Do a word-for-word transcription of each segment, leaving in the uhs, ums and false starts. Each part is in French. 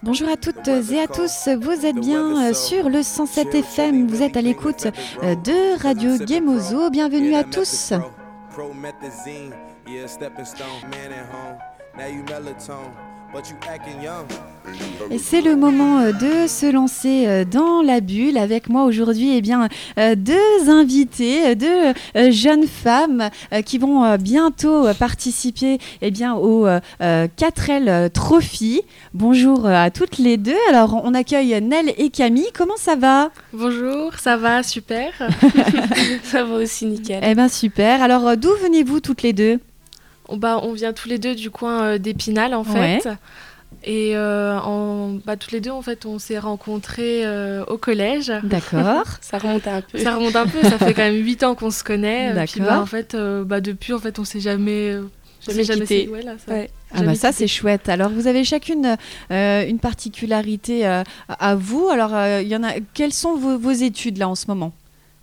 Bonjour à toutes et à tous, vous êtes bien sur le cent sept F M, vous êtes à l'écoute de Radio Gemozo, bienvenue à tous. Et c'est le moment de se lancer dans la bulle. Avec moi aujourd'hui, eh bien, deux invités, deux jeunes femmes qui vont bientôt participer eh bien, au quatre L Trophy. Bonjour à toutes les deux. Alors, on accueille Nel et Camille. Comment ça va ? Bonjour, ça va, super. Ça va aussi, nickel. Eh bien, super. Alors, d'où venez-vous toutes les deux ? Bah, on vient tous les deux du coin euh, d'Épinal, en fait. Ouais. Et euh, en, bah, toutes les deux, en fait, on s'est rencontrés euh, au collège. D'accord. Ça remonte un peu. Ça remonte un peu, ça fait quand même huit ans qu'on se connaît. D'accord. Puis, bah, en fait, euh, bah, depuis, en fait, on s'est jamais... Euh, Jamais, jamais quitté. Ouais, là, ça, ouais. Ah bah ça, c'est chouette. Alors, vous avez chacune euh, une particularité euh, à vous. Alors, euh, y en a... quelles sont vos, vos études, là, en ce moment ?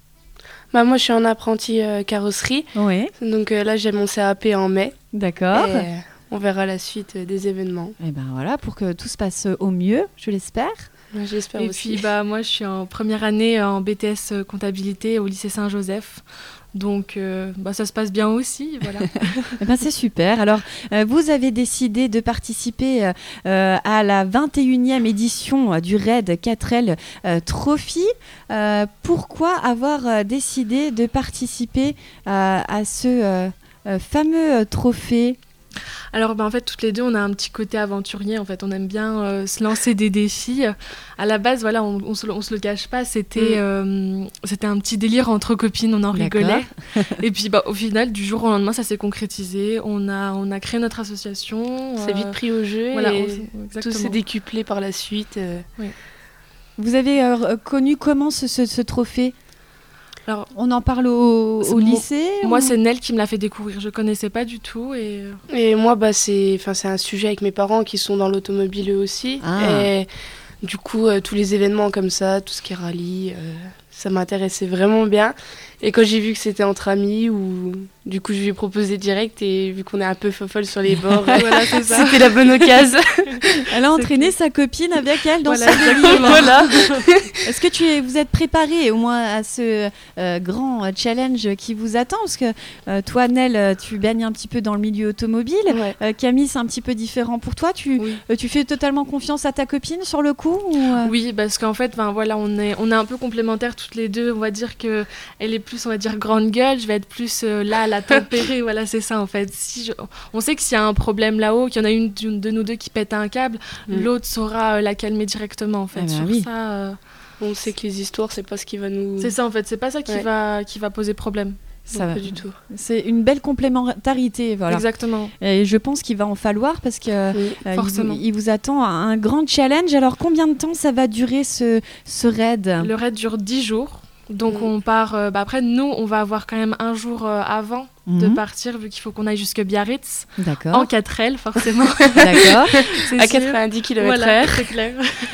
Bah, moi, je suis en apprenti euh, carrosserie. Oui. Donc euh, là, j'ai mon C A P en mai. D'accord. Et, euh, on verra la suite euh, des événements. Et ben voilà, pour que tout se passe au mieux, je l'espère. Ouais, j'espère et aussi. Et puis, bah, moi, je suis en première année en B T S comptabilité au lycée Saint-Joseph. Donc, euh, bah, ça se passe bien aussi, voilà. Eh ben, c'est super. Alors, euh, vous avez décidé de participer euh, à la vingt et unième édition euh, du Raid quatre L euh, Trophy. Euh, pourquoi avoir euh, décidé de participer euh, à ce euh, euh, fameux euh, trophée ? Alors, ben, en fait, toutes les deux, on a un petit côté aventurier. En fait, on aime bien euh, se lancer des défis. À la base, voilà, on, on, se, on se le cache pas. C'était, mm. euh, c'était un petit délire entre copines. On en rigolait. Et puis, bah, au final, du jour au lendemain, ça s'est concrétisé. On a, on a créé notre association. On s'est euh, vite pris au jeu. Voilà, et tout s'est décuplé par la suite. Euh. Oui. Vous avez euh, connu comment ce, ce, ce trophée ? Alors, on en parle au, au lycée Moi, ou... moi, c'est Nel qui me l'a fait découvrir. Je ne connaissais pas du tout. Et, et moi, bah, c'est, c'est un sujet avec mes parents qui sont dans l'automobile eux aussi. Ah. Et du coup, euh, tous les événements comme ça, tout ce qui est rallye, euh, ça m'intéressait vraiment bien. Et quand j'ai vu que c'était entre amis, ou du coup, je lui ai proposé direct. Et vu qu'on est un peu fofolle sur les bords, voilà, c'est ça. C'était la bonne occasion. Elle a entraîné sa copine avec elle dans voilà, ce délire. Voilà. Est-ce que tu es, vous êtes préparés au moins à ce euh, grand challenge qui vous attend ? Parce que euh, toi, Nel, tu baignes un petit peu dans le milieu automobile. Ouais. Euh, Camille, c'est un petit peu différent pour toi. Tu, oui. euh, tu fais totalement confiance à ta copine sur le coup ou euh... Oui, parce qu'en fait, voilà, on est, on est un peu complémentaires toutes les deux. On va dire qu'elle est plus, on va dire, grande gueule. Je vais être plus euh, là, à la tempérer. Voilà, c'est ça en fait. Si je... On sait que s'il y a un problème là-haut, qu'il y en a une, une de nous deux qui pète un câble, mmh. l'autre saura euh, la calmer directement en fait. Eh ben sur oui. ça, euh... on sait que les histoires, c'est pas ce qui va nous... C'est ça en fait, c'est pas ça qui, ouais. va, qui va poser problème. Ça non, va. Pas du tout. C'est une belle complémentarité, voilà. Exactement. Et je pense qu'il va en falloir parce que oui, euh, forcément. Il, il vous attend un grand challenge. Alors combien de temps ça va durer ce, ce raid ? Le raid dure dix jours. Donc mmh. on part, euh, bah après nous on va avoir quand même un jour euh, avant mmh. de partir vu qu'il faut qu'on aille jusque Biarritz. D'accord. En quatre L forcément. D'accord. C'est à sûr. quatre-vingt-dix kilomètres heure. Voilà, c'est clair.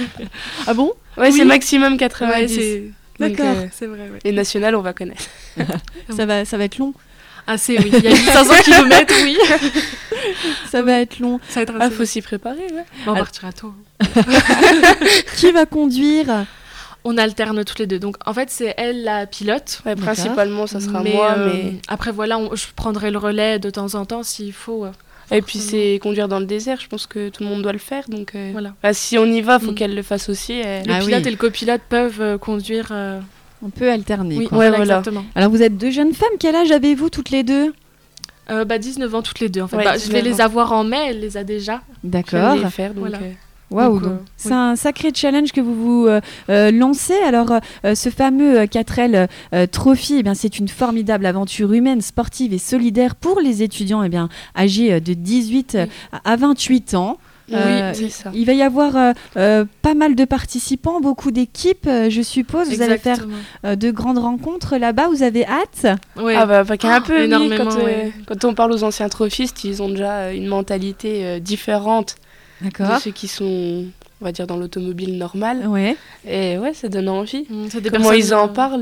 Ah bon ? Ouais, oui. C'est maximum quatre-vingt-dix. Ouais, c'est... D'accord. Donc, euh, c'est vrai. Ouais. Les nationales on va connaître. ça va, ça va être long. Ah c'est oui, il y a mille cinq cents kilomètres, oui. Ça va être long. Ça va être ah faut s'y préparer, ouais. Bon, on partira tôt. Qui va conduire ? On alterne toutes les deux. Donc, en fait, c'est elle la pilote. Ouais, principalement, ça sera mais, moi. Euh, mais après, voilà, on, je prendrai le relais de temps en temps s'il faut. Et puis, c'est conduire dans le désert. Je pense que tout le monde doit le faire. Donc, euh, voilà. Bah, si on y va, il faut mm. qu'elle le fasse aussi. Et... Le ah, pilote oui. et le copilote peuvent euh, conduire. Euh... On peut alterner. Oui, quoi. ouais, voilà, voilà. Exactement. Alors, vous êtes deux jeunes femmes. Quel âge avez-vous toutes les deux ? euh, bah, dixneuf ans toutes les deux. En fait. Ouais, bah, je vais les avoir en mai. Elle les a déjà. D'accord. Je vais les faire. Donc, voilà. euh... Waouh, donc, euh, c'est oui. un sacré challenge que vous vous euh, euh, lancez. Alors, euh, ce fameux euh, quatre L euh, Trophy, eh bien, c'est une formidable aventure humaine, sportive et solidaire pour les étudiants eh bien, âgés de dix-huit oui. à vingt-huit ans. Oui, euh, c'est ça. Il va y avoir euh, euh, pas mal de participants, beaucoup d'équipes, euh, je suppose. Vous Exactement. allez faire euh, de grandes rencontres là-bas. Vous avez hâte ? Ouais. Ah bah, pas qu'un oh, peu, énormément. Oui, quand, ouais. euh, quand on parle aux anciens trophistes, ils ont déjà une mentalité euh, différente D'accord. de ceux qui sont, on va dire, dans l'automobile normale. Ouais. Et ouais, ça donne envie. Mmh, c'est des Comment personnes, ils en euh... parlent.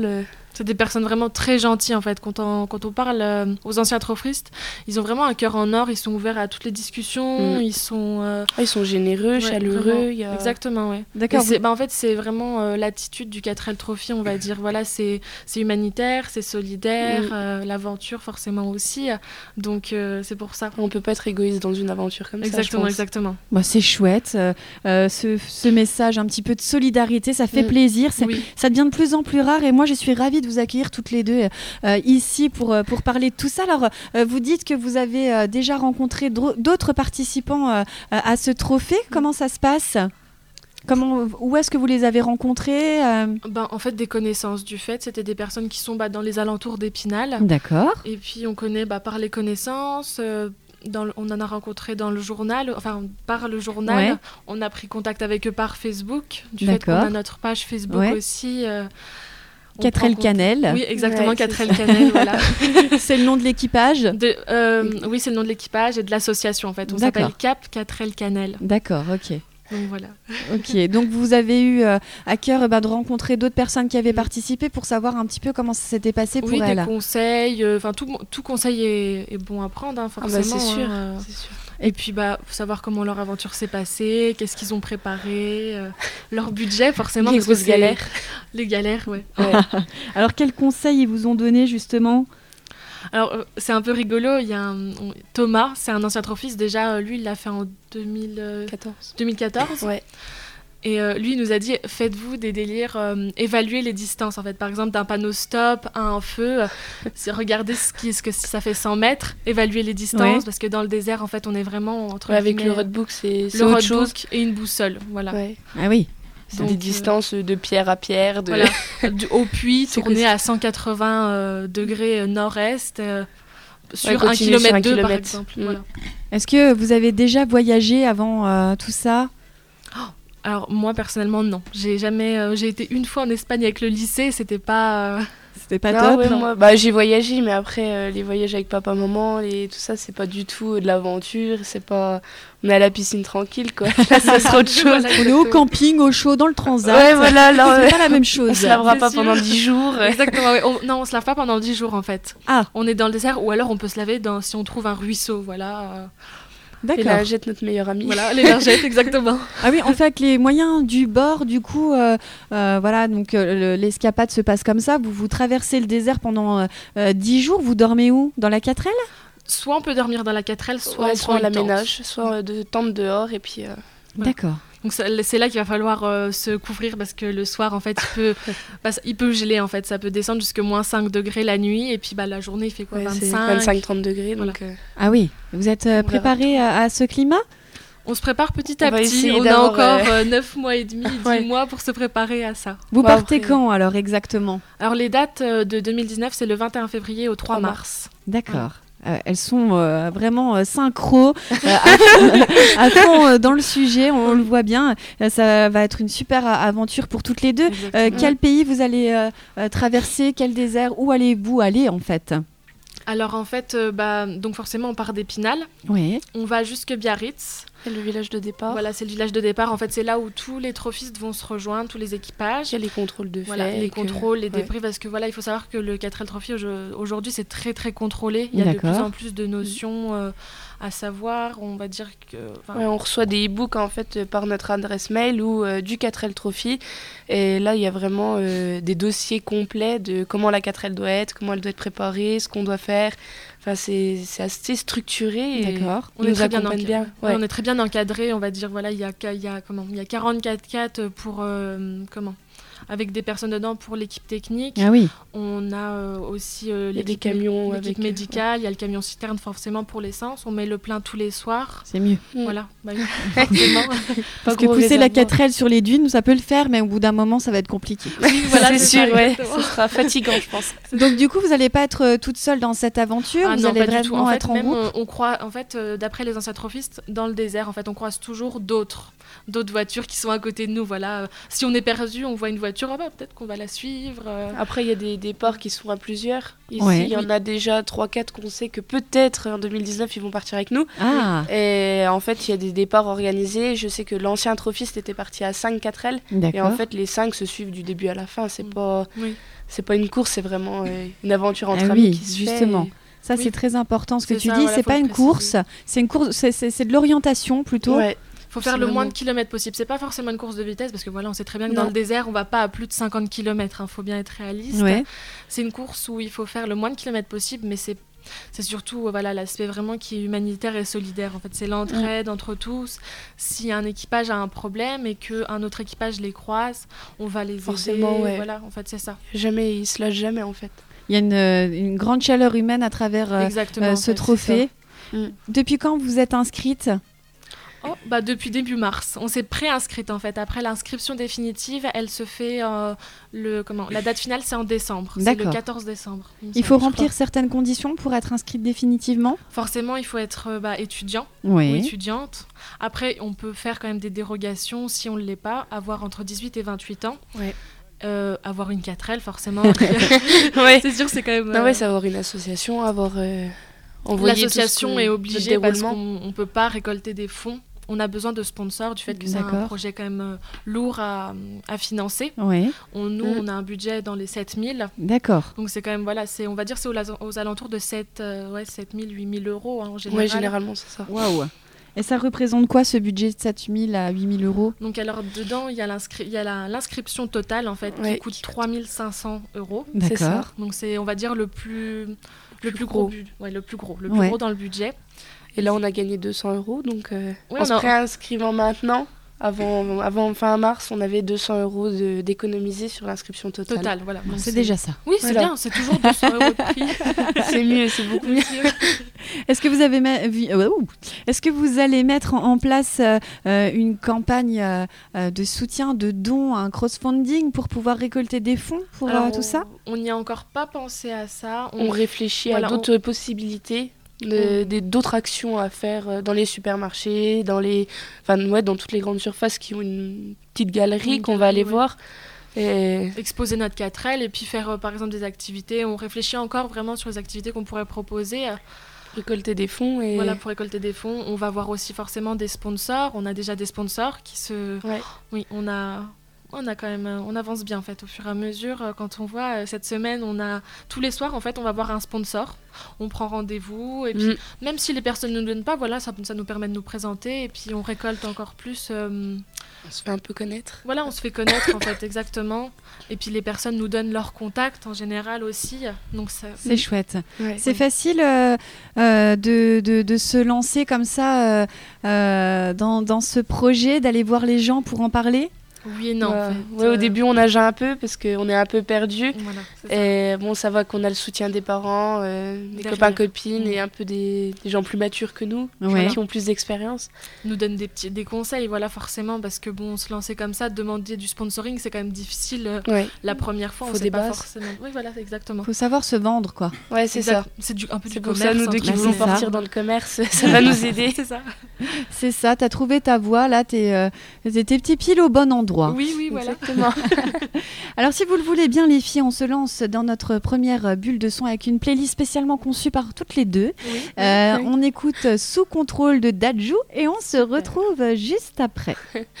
C'est des personnes vraiment très gentilles en fait. Quand on, quand on parle euh, aux anciens trophistes, ils ont vraiment un cœur en or, ils sont ouverts à toutes les discussions, mmh. ils sont... Euh... Ah, ils sont généreux, ouais, chaleureux. Y a... Exactement, oui. D'accord. Vous... Bah, en fait, c'est vraiment euh, l'attitude du quatre L Trophy, on va dire. Voilà, c'est, c'est humanitaire, c'est solidaire, mmh. euh, l'aventure forcément aussi. Donc euh, c'est pour ça. On peut pas être égoïste dans une aventure comme exactement, ça, Exactement, bah, c'est chouette. Euh, euh, ce, ce message un petit peu de solidarité, ça fait mmh. plaisir. C'est, oui. Ça devient de plus en plus rare et moi, je suis ravie de vous accueillir toutes les deux euh, ici pour, pour parler de tout ça. Alors, euh, vous dites que vous avez euh, déjà rencontré dr- d'autres participants euh, à ce trophée. Comment ça se passe ? Comment, où est-ce que vous les avez rencontrés euh... ben, En fait, des connaissances du fait. C'était des personnes qui sont bah, dans les alentours d'Épinal. D'accord. Et puis, on connaît bah, par les connaissances... Euh, Dans le, on en a rencontré dans le journal, enfin par le journal, ouais. On a pris contact avec eux par Facebook, du D'accord. fait qu'on a notre page Facebook ouais. aussi. Euh, quatre L Cannelle. Oui, exactement, ouais, quatre L Cannelle, voilà. C'est le nom de l'équipage de, euh, Oui, c'est le nom de l'équipage et de l'association en fait. On D'accord. s'appelle Cap quatre L Cannelle. D'accord, ok. Donc voilà. Ok, donc vous avez eu euh, à cœur bah, de rencontrer d'autres personnes qui avaient participé pour savoir un petit peu comment ça s'était passé pour oui, elles. Oui, des conseils, enfin euh, tout, tout conseil est, est bon à prendre, hein, forcément. Ah bah c'est sûr, hein, c'est sûr. Et puis bah savoir comment leur aventure s'est passée, qu'est-ce qu'ils ont préparé, euh, leur budget forcément. Les grosses galères. Les galères, ouais. ouais. Alors quels conseils ils vous ont donné justement ? Alors, euh, c'est un peu rigolo, il y a un, on, Thomas, c'est un ancien trophiste, déjà, euh, lui, il l'a fait en deux mille quatorze. deux mille quatorze. Ouais. Et euh, lui, il nous a dit, faites-vous des délires, euh, évaluez les distances, en fait. Par exemple, d'un panneau stop à un feu, euh, regardez ce, qui, ce que ça fait cent mètres, évaluez les distances, ouais. Parce que dans le désert, en fait, on est vraiment entre... Ouais, avec le roadbook, c'est, c'est le autre roadbook chose. Et une boussole, voilà. Ouais. Ah oui. C'est Donc, des distances euh, de pierre à pierre. De... Voilà. du, au puits, tourner à cent quatre-vingts euh, degrés nord-est, euh, sur ouais, un kilomètre deux, par exemple. Mmh. Voilà. Est-ce que vous avez déjà voyagé avant euh, tout ça ? oh, Alors, moi, personnellement, non. J'ai jamais... Euh, j'ai été une fois en Espagne avec le lycée, c'était pas... Euh... C'était pas non, top ouais, non. Moi, bah, j'ai voyagé, mais après, euh, les voyages avec papa, maman, les, tout ça, c'est pas du tout de l'aventure. C'est pas... On est à la piscine tranquille, quoi. Là, ça sera autre chose. Voilà, on est au camping, au chaud, dans le transat. Ouais, voilà. Là, c'est ouais. pas la même chose. On se lavera pas sûr. pendant dix jours. Exactement, ouais. on, non, on se lave pas pendant dix jours, en fait. Ah. On est dans le désert, ou alors on peut se laver dans, si on trouve un ruisseau, voilà. D'accord. Les lingettes, notre meilleure amie. Voilà, les lingettes, exactement. Ah oui, on fait avec les moyens du bord, du coup, euh, euh, voilà, donc euh, l'escapade se passe comme ça. Vous, vous traversez le désert pendant euh, dix jours. Vous dormez où ? Dans la quatre L ? Soit on peut dormir dans la quatre L, soit ouais, on soit on l'aménage, soit euh, de tente dehors, et puis... Euh, voilà. D'accord. Donc c'est là qu'il va falloir euh, se couvrir parce que le soir, en fait, il peut, bah, il peut geler, en fait. Ça peut descendre jusqu'à moins cinq degrés la nuit. Et puis bah, la journée, il fait quoi, ouais, vingt-cinq vingt-cinq trente degrés. Donc, voilà. euh... Ah oui, vous êtes euh, préparé à, à ce climat ? On se prépare petit à on petit. On a encore euh, neuf mois et demi, dix ouais. mois pour se préparer à ça. Vous partez après... quand alors exactement ? Alors les dates euh, de deux mille dix-neuf, c'est le vingt et un février au trois mars. D'accord. Ouais. Euh, elles sont euh, vraiment euh, synchro, euh, à, à fond euh, dans le sujet, on, on le voit bien. Euh, ça va être une super aventure pour toutes les deux. Euh, quel pays vous allez euh, euh, traverser ? Quel désert ? Où allez-vous aller en fait ? Alors en fait, euh, bah, donc forcément on part d'Épinal. Oui. On va jusque Biarritz. C'est le village de départ. Voilà, c'est le village de départ. En fait, c'est là où tous les trophistes vont se rejoindre, tous les équipages. Il y a les contrôles de fait. Voilà, les que... contrôles, les débris, ouais. Parce que voilà, il faut savoir que le quatre L Trophy aujourd'hui, c'est très très contrôlé. Il y a D'accord. de plus en plus de notions euh, à savoir. On va dire que. Ouais, on reçoit des e-books en fait par notre adresse mail ou euh, du quatre L Trophy. Et là, il y a vraiment euh, des dossiers complets de comment la quatre L doit être, comment elle doit être préparée, ce qu'on doit faire. Enfin, c'est, c'est assez structuré. Et D'accord. On est très bien, encadré. bien. Ouais. On est très bien encadré. On va dire voilà, il y a, il y a comment, il y a quarante-quatre quatre pour euh, comment, avec des personnes dedans pour l'équipe technique. Ah oui. On a euh, aussi euh, l'équipe, des camions l'équipe avec médicale. Il y a le camion citerne forcément pour l'essence. On met le plein tous les soirs. C'est mieux. Mmh. Voilà. Bah, Parce que pousser la quatre L sur les dunes, ça peut le faire, mais au bout d'un moment, ça va être compliqué. Oui, voilà, c'est, c'est sûr, ça, ouais. Ce sera fatigant, je pense. Donc du coup, vous n'allez pas être euh, toute seule dans cette aventure. Ah, vous non, allez pas vraiment du tout. En fait, être en même, groupe. On, on croit, en fait, euh, d'après les anciens trophistes, dans le désert, en fait, on croise toujours d'autres, d'autres voitures qui sont à côté de nous. Voilà. Si on est perdu, on voit une voiture, oh, bah, peut-être qu'on va la suivre. Euh... Après, il y a des départs qui sont à plusieurs. Ici, ouais. il y en a déjà trois quatre qu'on sait que peut-être en deux mille dix-neuf, ils vont partir avec nous. Ah. Et en fait, il y a des départs organisés. Je sais que l'ancien trophiste était parti à cinq quatre L. D'accord. Et en fait, les cinq se suivent du début à la fin. C'est pas... Oui. c'est pas une course, c'est vraiment euh, une aventure entre ah amis oui, qui se justement. fait. Et... Ça, oui. c'est très important ce que c'est tu ça, dis. voilà, c'est faut pas le une préciser. course, c'est une course, c'est, c'est, c'est de l'orientation plutôt. Ouais. Il faut faire C'est le vraiment... moins de kilomètres possible. C'est pas forcément une course de vitesse parce que voilà, on sait très bien que non. dans le désert, on va pas à plus de cinquante kilomètres. Il hein, faut bien être réaliste. Ouais. C'est une course où il faut faire le moins de kilomètres possible, mais c'est c'est surtout voilà, l'aspect vraiment qui est humanitaire et solidaire. En fait, c'est l'entraide mmh. entre tous. Si un équipage a un problème et qu'un autre équipage les croise, on va les Forcément, aider. Ouais. Voilà, en fait, c'est ça. Jamais, ils se lâchent jamais, en fait. Il y a une, une grande chaleur humaine à travers euh, euh, ce fait, trophée. Mmh. Depuis quand vous êtes inscrite ? Oh, bah depuis début mars. On s'est pré-inscrite en fait. Après l'inscription définitive, elle se fait euh, le comment la date finale c'est en décembre. C'est le quatorze décembre. Il, il faut remplir certaines conditions pour être inscrite définitivement. Forcément, il faut être bah, étudiant oui. ou étudiante. Après, on peut faire quand même des dérogations si on ne l'est pas, avoir entre dix-huit et vingt-huit ans. Ouais. Euh, avoir une quatre L forcément. ouais. C'est sûr, c'est quand même. Euh... Non ouais, c'est avoir une association, avoir. Euh... L'association est obligée parce qu'on ne peut pas récolter des fonds. On a besoin de sponsors du fait que D'accord. c'est un projet quand même euh, lourd à, à financer. Oui. On, nous, mmh. on a un budget dans les sept mille. D'accord. Donc c'est quand même, voilà, c'est, on va dire c'est aux, aux alentours de sept, euh, ouais, sept mille, huit mille euros hein, en général. Oui, généralement c'est ça. Waouh. Et ça représente quoi ce budget de sept mille à huit mille euros ? Donc alors dedans, il y a, l'inscri- y a la, l'inscription totale en fait ouais. qui coûte trois mille cinq cents euros. D'accord. C'est ça. Donc c'est, on va dire, le plus, le plus, plus gros. gros bu- ouais, le plus gros, le plus ouais. gros dans le budget. Et là, on a gagné deux cents euros, donc euh, oui, en se a... préinscrivant maintenant, avant, avant fin mars, on avait deux cents euros de, d'économiser sur l'inscription totale. Totale, voilà. Bon, c'est, c'est déjà ça. Oui, c'est voilà. bien, c'est toujours deux cents euros de prix. C'est mieux, c'est beaucoup mieux. Est-ce que vous avez ma... Est-ce que vous allez mettre en place euh, une campagne euh, de soutien, de dons, un crowdfunding pour pouvoir récolter des fonds pour Alors, euh, tout ça ? On n'y a encore pas pensé à ça. On, on réfléchit voilà, à d'autres on... possibilités. De, de, d'autres actions à faire dans les supermarchés, dans, les, enfin, ouais, dans toutes les grandes surfaces qui ont une petite galerie une qu'on galerie, va aller ouais. voir. Et... Exposer notre quatre L et puis faire euh, par exemple des activités. On réfléchit encore vraiment sur les activités qu'on pourrait proposer. Récolter des fonds. Et... Voilà, pour récolter des fonds. On va voir aussi forcément des sponsors. On a déjà des sponsors qui se... Ouais. Oui, on a... On a quand même, on avance bien en fait au fur et à mesure. Quand on voit cette semaine, on a tous les soirs en fait, on va voir un sponsor. On prend rendez-vous et puis mmh. même si les personnes ne nous donnent pas, voilà, ça, ça nous permet de nous présenter et puis on récolte encore plus. Euh... On se fait un peu connaître. Voilà, on se fait connaître en fait exactement. Et puis les personnes nous donnent leurs contacts en général aussi. Donc ça... c'est mmh. chouette. Ouais. C'est ouais. facile euh, euh, de, de, de se lancer comme ça euh, euh, dans, dans ce projet, d'aller voir les gens pour en parler. Oui et non. Ouais. En fait. Ouais, au début, on nageait un peu parce qu'on est un peu perdu. Voilà, et bon, ça va qu'on a le soutien des parents, euh, des Derrière. copains, copines mmh. et un peu des, des gens plus matures que nous, ouais. qui ont plus d'expérience. Ils nous donnent des, petits, des conseils, voilà, forcément, parce que bon, se lancer comme ça, demander du sponsoring, c'est quand même difficile. Euh, ouais. La première fois, Faut on sait des pas bases. forcément. Oui, voilà, exactement. Il faut savoir se vendre, quoi. Ouais, c'est exact. ça. C'est du, un peu c'est du pour commerce. ça, nous deux qui voulons ça. partir dans le commerce, ça va nous aider. C'est ça. C'est ça, t'as trouvé ta voie, là, t'es, euh, t'es, t'es petit pile au bon endroit. Oui, oui, voilà. Exactement. Alors, si vous le voulez bien, les filles, on se lance dans notre première bulle de son avec une playlist spécialement conçue par toutes les deux. Oui, euh, oui. On écoute Sous contrôle de Dadju et on se retrouve juste après.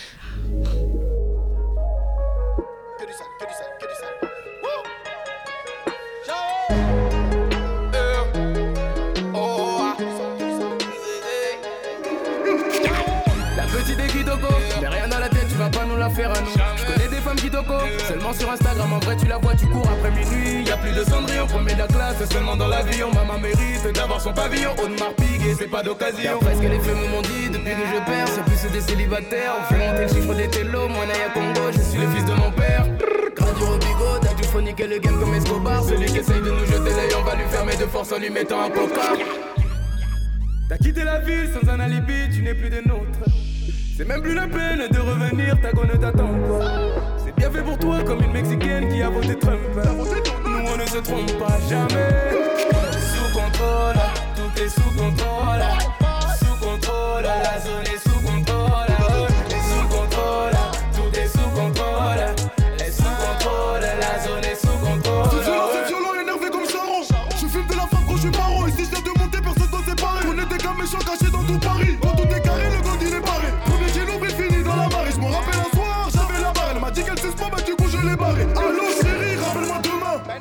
La petite est Kitoko, mais rien dans la tête, tu vas pas nous la faire à nous. Je connais des femmes Kitoko, seulement sur Instagram, en vrai tu la vois, tu cours après minuit. Y'a plus de Cendrillon, premier de la classe, seulement dans l'avion. Maman mérite d'avoir son pavillon, Audemars Piguet, c'est pas d'occasion. Après ce que les femmes m'ont dit, depuis que je perds, c'est plus des célibataires. On fait monter le chiffre des télos, moi Naya Congo, je suis le fils de mon père. Radio Robigo, Dadju faut niquer le game comme Escobar. Celui qui essaye de nous jeter l'œil, on va lui fermer de force en lui mettant un coca. T'as quitté la ville sans un alibi, tu n'es plus des nôtres. C'est même plus la peine de revenir, ta go ne t'attend pas. C'est bien fait pour toi comme une Mexicaine qui a voté Trump. Nous on ne se trompe pas jamais. Sous contrôle, tout est sous contrôle. Sous contrôle, la zone est sous contrôle. Sous contrôle, tout est sous contrôle. Et sous contrôle, la zone est sous contrôle. C'est violent, c'est violent, énervé comme Charon. Je fume de la femme quand je suis marron. Et si je viens de monter, personne doit séparer. On était qu'un méchant caché dans tout Paris. Quand tout est carré, le god il est barré. Premier j'ai l'ombre fini dans la marée. Je me rappelle un soir, j'avais la barre. Elle m'a dit qu'elle suce pas, bah du coup je l'ai barré. Allô chérie, rappelle-moi demain.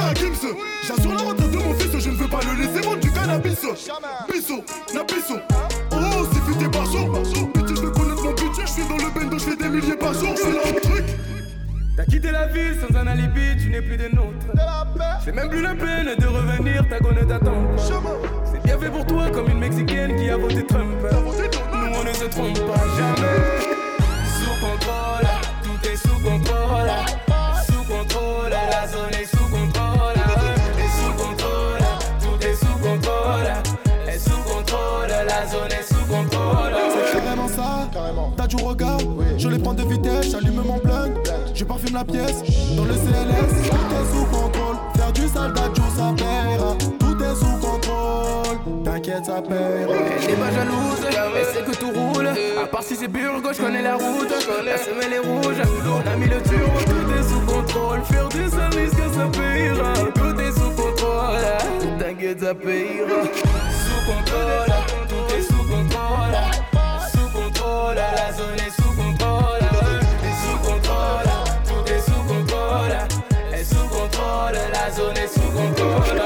à Gims. J'assure la retraite de mon fils, je ne veux pas le laisser vendre du cannabis. Bisso, na bisso. Oh, c'est futé par jour. Bitch, je veux connaître mon budget. Je suis dans le bendo, je fais des milliers par jour. C'est là le truc. T'as quitté la ville sans un alibi, tu n'es plus des nôtres. C'est même plus la peine de revenir, ta gonne t'attend. C'est bien fait pour toi comme une Mexicaine qui a voté Trump. Nous on ne se trompe pas jamais. Sous contrôle, tout est sous contrôle. Sous contrôle, la zone est sous contrôle. Et sous contrôle, tout est sous contrôle. Et sous contrôle, la zone est sous contrôle. C'est carrément ça, carrément. T'as du regard, oui. Je les prends de vitesse, j'allume mon blunt. Je parfume la pièce, dans le C L S. Tout est sous contrôle, faire du sale d'adjo ça paiera. Tout est sous contrôle, t'inquiète ça paiera. Elle n'est pas jalouse, elle sait que tout roule. À part si c'est Burgo, je connais la route. La semelle est rouge, on a mis le turbo. Tout est sous contrôle, faire du sale risque ça paiera. Tout est sous contrôle, t'inquiète ça paiera. Sous contrôle, tout est sous contrôle. Sous contrôle, la zone est sous contrôle. Et sous contrôle, tout est sous contrôle. Et sous contrôle, la zone est sous contrôle.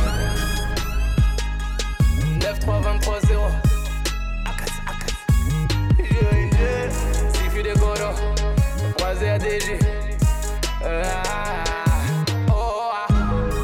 neuf trois vingt-trois zéro. Akas, Akas. J'ai une G, Sifu de Goro. Croisé à D G. Ah, oh, ah.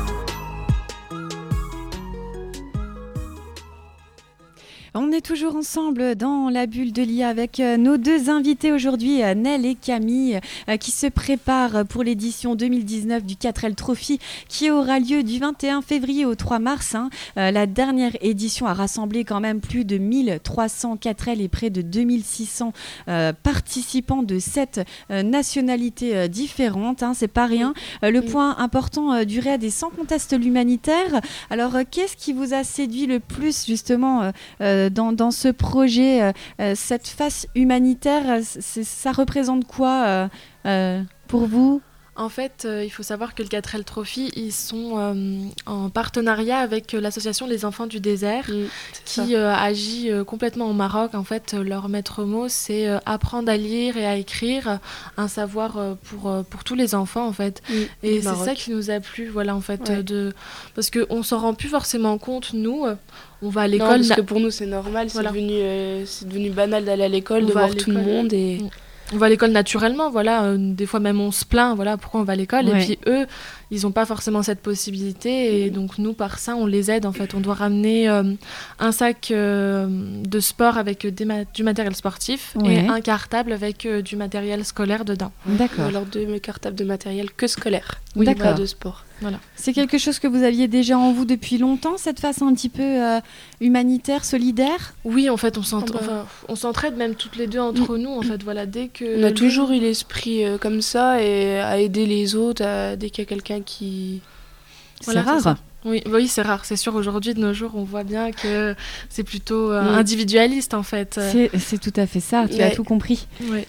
On est toujours ensemble dans la bulle de l'I A avec nos deux invités aujourd'hui, Nel et Camille, qui se préparent pour l'édition deux mille dix-neuf du quatre L Trophy qui aura lieu du vingt et un février au trois mars. Hein. La dernière édition a rassemblé quand même plus de mille trois cents quatre L et près de deux mille six cents euh, participants de sept euh, nationalités euh, différentes. Hein. C'est pas rien. Euh, le point important euh, du raid est sans conteste l'humanitaire. Alors, euh, qu'est-ce qui vous a séduit le plus justement euh, euh, Dans, dans ce projet, euh, euh, cette face humanitaire, c'est, ça représente quoi euh, euh, pour vous ? En fait, euh, il faut savoir que le quatre L Trophy, ils sont euh, en partenariat avec euh, l'association Les Enfants du Désert, mmh, qui euh, agit euh, complètement au Maroc. En fait, euh, leur maître mot, c'est euh, apprendre à lire et à écrire, un savoir euh, pour, euh, pour tous les enfants, en fait. Mmh, et c'est Maroc. Ça qui nous a plu, voilà, en fait, ouais. euh, de... parce qu'on ne s'en rend plus forcément compte, nous. Euh, on va à l'école. Non, parce que pour nous, c'est normal, voilà. c'est, devenu, euh, c'est devenu banal d'aller à l'école, on de voir tout le monde et... Mmh. On va à l'école naturellement, voilà. Euh, des fois même on se plaint, voilà, pourquoi on va à l'école. Ouais. Et puis eux, ils n'ont pas forcément cette possibilité. Et donc nous, par ça, on les aide. En fait, on doit ramener euh, un sac euh, de sport avec des ma- du matériel sportif ouais. et un cartable avec euh, du matériel scolaire dedans. D'accord. Alors deux cartables de matériel que scolaire. Oui, d'accord. Pas de sport. Voilà. C'est quelque chose que vous aviez déjà en vous depuis longtemps, cette face un petit peu euh, humanitaire, solidaire ? Oui, en fait, on, s'entra- oh bah. enfin, on s'entraide même toutes les deux entre mmh. nous. En fait, voilà, dès que on a toujours eu l'esprit euh, comme ça et à aider les autres, à, dès qu'il y a quelqu'un qui. C'est voilà, rare. C'est Oui, oui, c'est rare. C'est sûr, aujourd'hui, de nos jours, on voit bien que c'est plutôt euh, mmh. individualiste, en fait. C'est, c'est tout à fait ça. Tu ouais. as tout compris. Oui.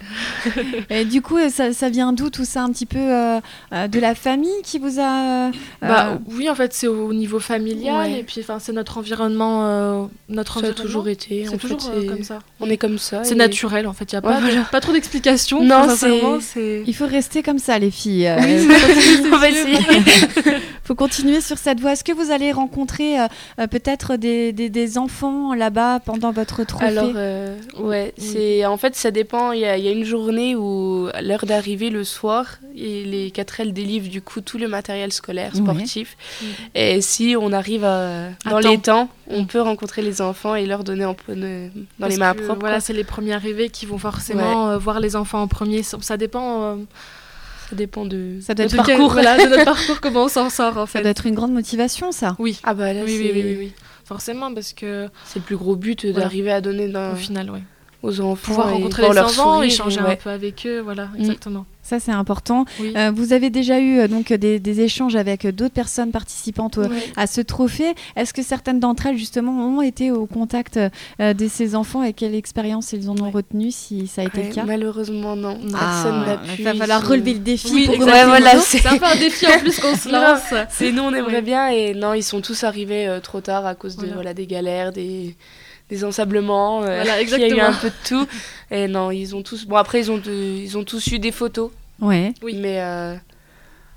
Et du coup, ça, ça vient d'où tout ça, un petit peu euh, de la famille qui vous a... Euh... Bah, oui, en fait, c'est au niveau familial. Ouais. Et puis, c'est notre environnement. Euh, notre ça environnement. a toujours été. C'est toujours fait, c'est... comme ça. On est comme ça. C'est et... naturel, en fait. Il n'y a ouais, pas, voilà. pas trop d'explications. Non, c'est... c'est... Il faut rester comme ça, les filles. Oui, on va essayer. Il faut continuer sur cette voie. Est-ce que vous allez rencontrer euh, peut-être des, des, des enfants là-bas pendant votre trophée ? Alors, euh, ouais, oui. c'est, en fait, ça dépend. Il y a, il y a une journée où, à l'heure d'arrivée le soir, et les quatre L délivrent du coup tout le matériel scolaire, sportif. Oui. Et si on arrive à, dans Attends. les temps, on peut rencontrer les enfants et leur donner un peu de, dans Parce les mains que, propres. Voilà, c'est les premiers arrivés qui vont forcément ouais. euh, voir les enfants en premier. Ça dépend... Euh, Ça dépend de ça doit notre être parcours, voilà, de notre parcours, comment on s'en sort en fait. Ça doit être une grande motivation, ça. Oui. Ah bah là, oui, c'est... oui, oui, oui, oui, forcément, parce que c'est le plus gros but voilà. d'arriver à donner d'un... au final, oui. aux enfants, pouvoir rencontrer les enfants, échanger ouais. un peu avec eux, voilà, mmh. exactement. Ça, c'est important. Oui. Euh, vous avez déjà eu euh, donc, des, des échanges avec d'autres personnes participantes au, oui. à ce trophée. Est-ce que certaines d'entre elles, justement, ont été au contact euh, de ces enfants et quelle expérience ils en ont ouais. retenu, si ça a été ouais, le cas ? Malheureusement, non. Ah, personne n'a pu. Il va falloir relever le défi. Oui, pour ouais, voilà, c'est... c'est un peu un défi en plus qu'on se lance. C'est nous, on aimerait ouais. bien. Et non, ils sont tous arrivés euh, trop tard à cause de voilà. Voilà, des galères, des... des ensablements, euh, voilà, il y a eu un peu de tout. Et non, ils ont tous... Bon, après, ils ont, de... ils ont tous eu des photos. Ouais. Oui. Mais... Euh...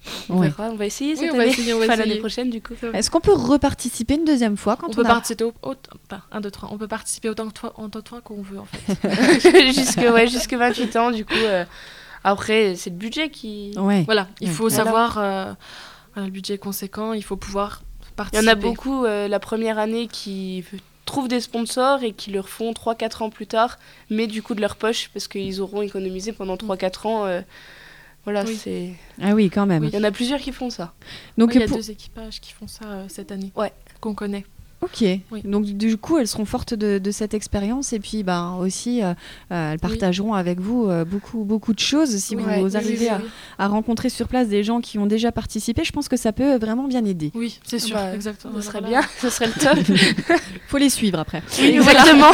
On Ouais. verra, on va essayer cette Oui, on va année. essayer, on va Enfin, essayer. l'année prochaine, du coup. Est-ce qu'on peut reparticiper une deuxième fois quand On on, peut a... participer au, au- pas, un, deux, trois. On peut participer autant que toi, autant que toi qu'on veut en fait. jusque, ouais, jusque vingt-huit ans, du coup. euh, Après, c'est le budget qui... Ouais. Voilà, il Ouais. faut Voilà. savoir euh, voilà, le budget est conséquent, il faut pouvoir Il y participer. en a beaucoup euh, la première année qui trouvent des sponsors et qui leur font trois quatre ans plus tard, mais du coup de leur poche, parce qu'ils auront économisé pendant trois quatre ans. euh, Voilà, Oui. c'est... Ah oui, quand même. Il y en a plusieurs qui font ça. Donc, Oui, il y a pour- deux équipages qui font ça euh, cette année, Ouais. qu'on connaît. Ok. Oui. Donc du coup, elles seront fortes de, de cette expérience et puis bah, aussi, euh, euh, elles partageront avec vous euh, beaucoup, beaucoup de choses. Si Oui. vous Ouais, oui, arrivez oui, à, oui. à rencontrer sur place des gens qui ont déjà participé, je pense que ça peut vraiment bien aider. Oui, c'est sûr, Bah, exactement. Ça serait Voilà. bien, ça serait le top. Faut les suivre après. Oui, exactement.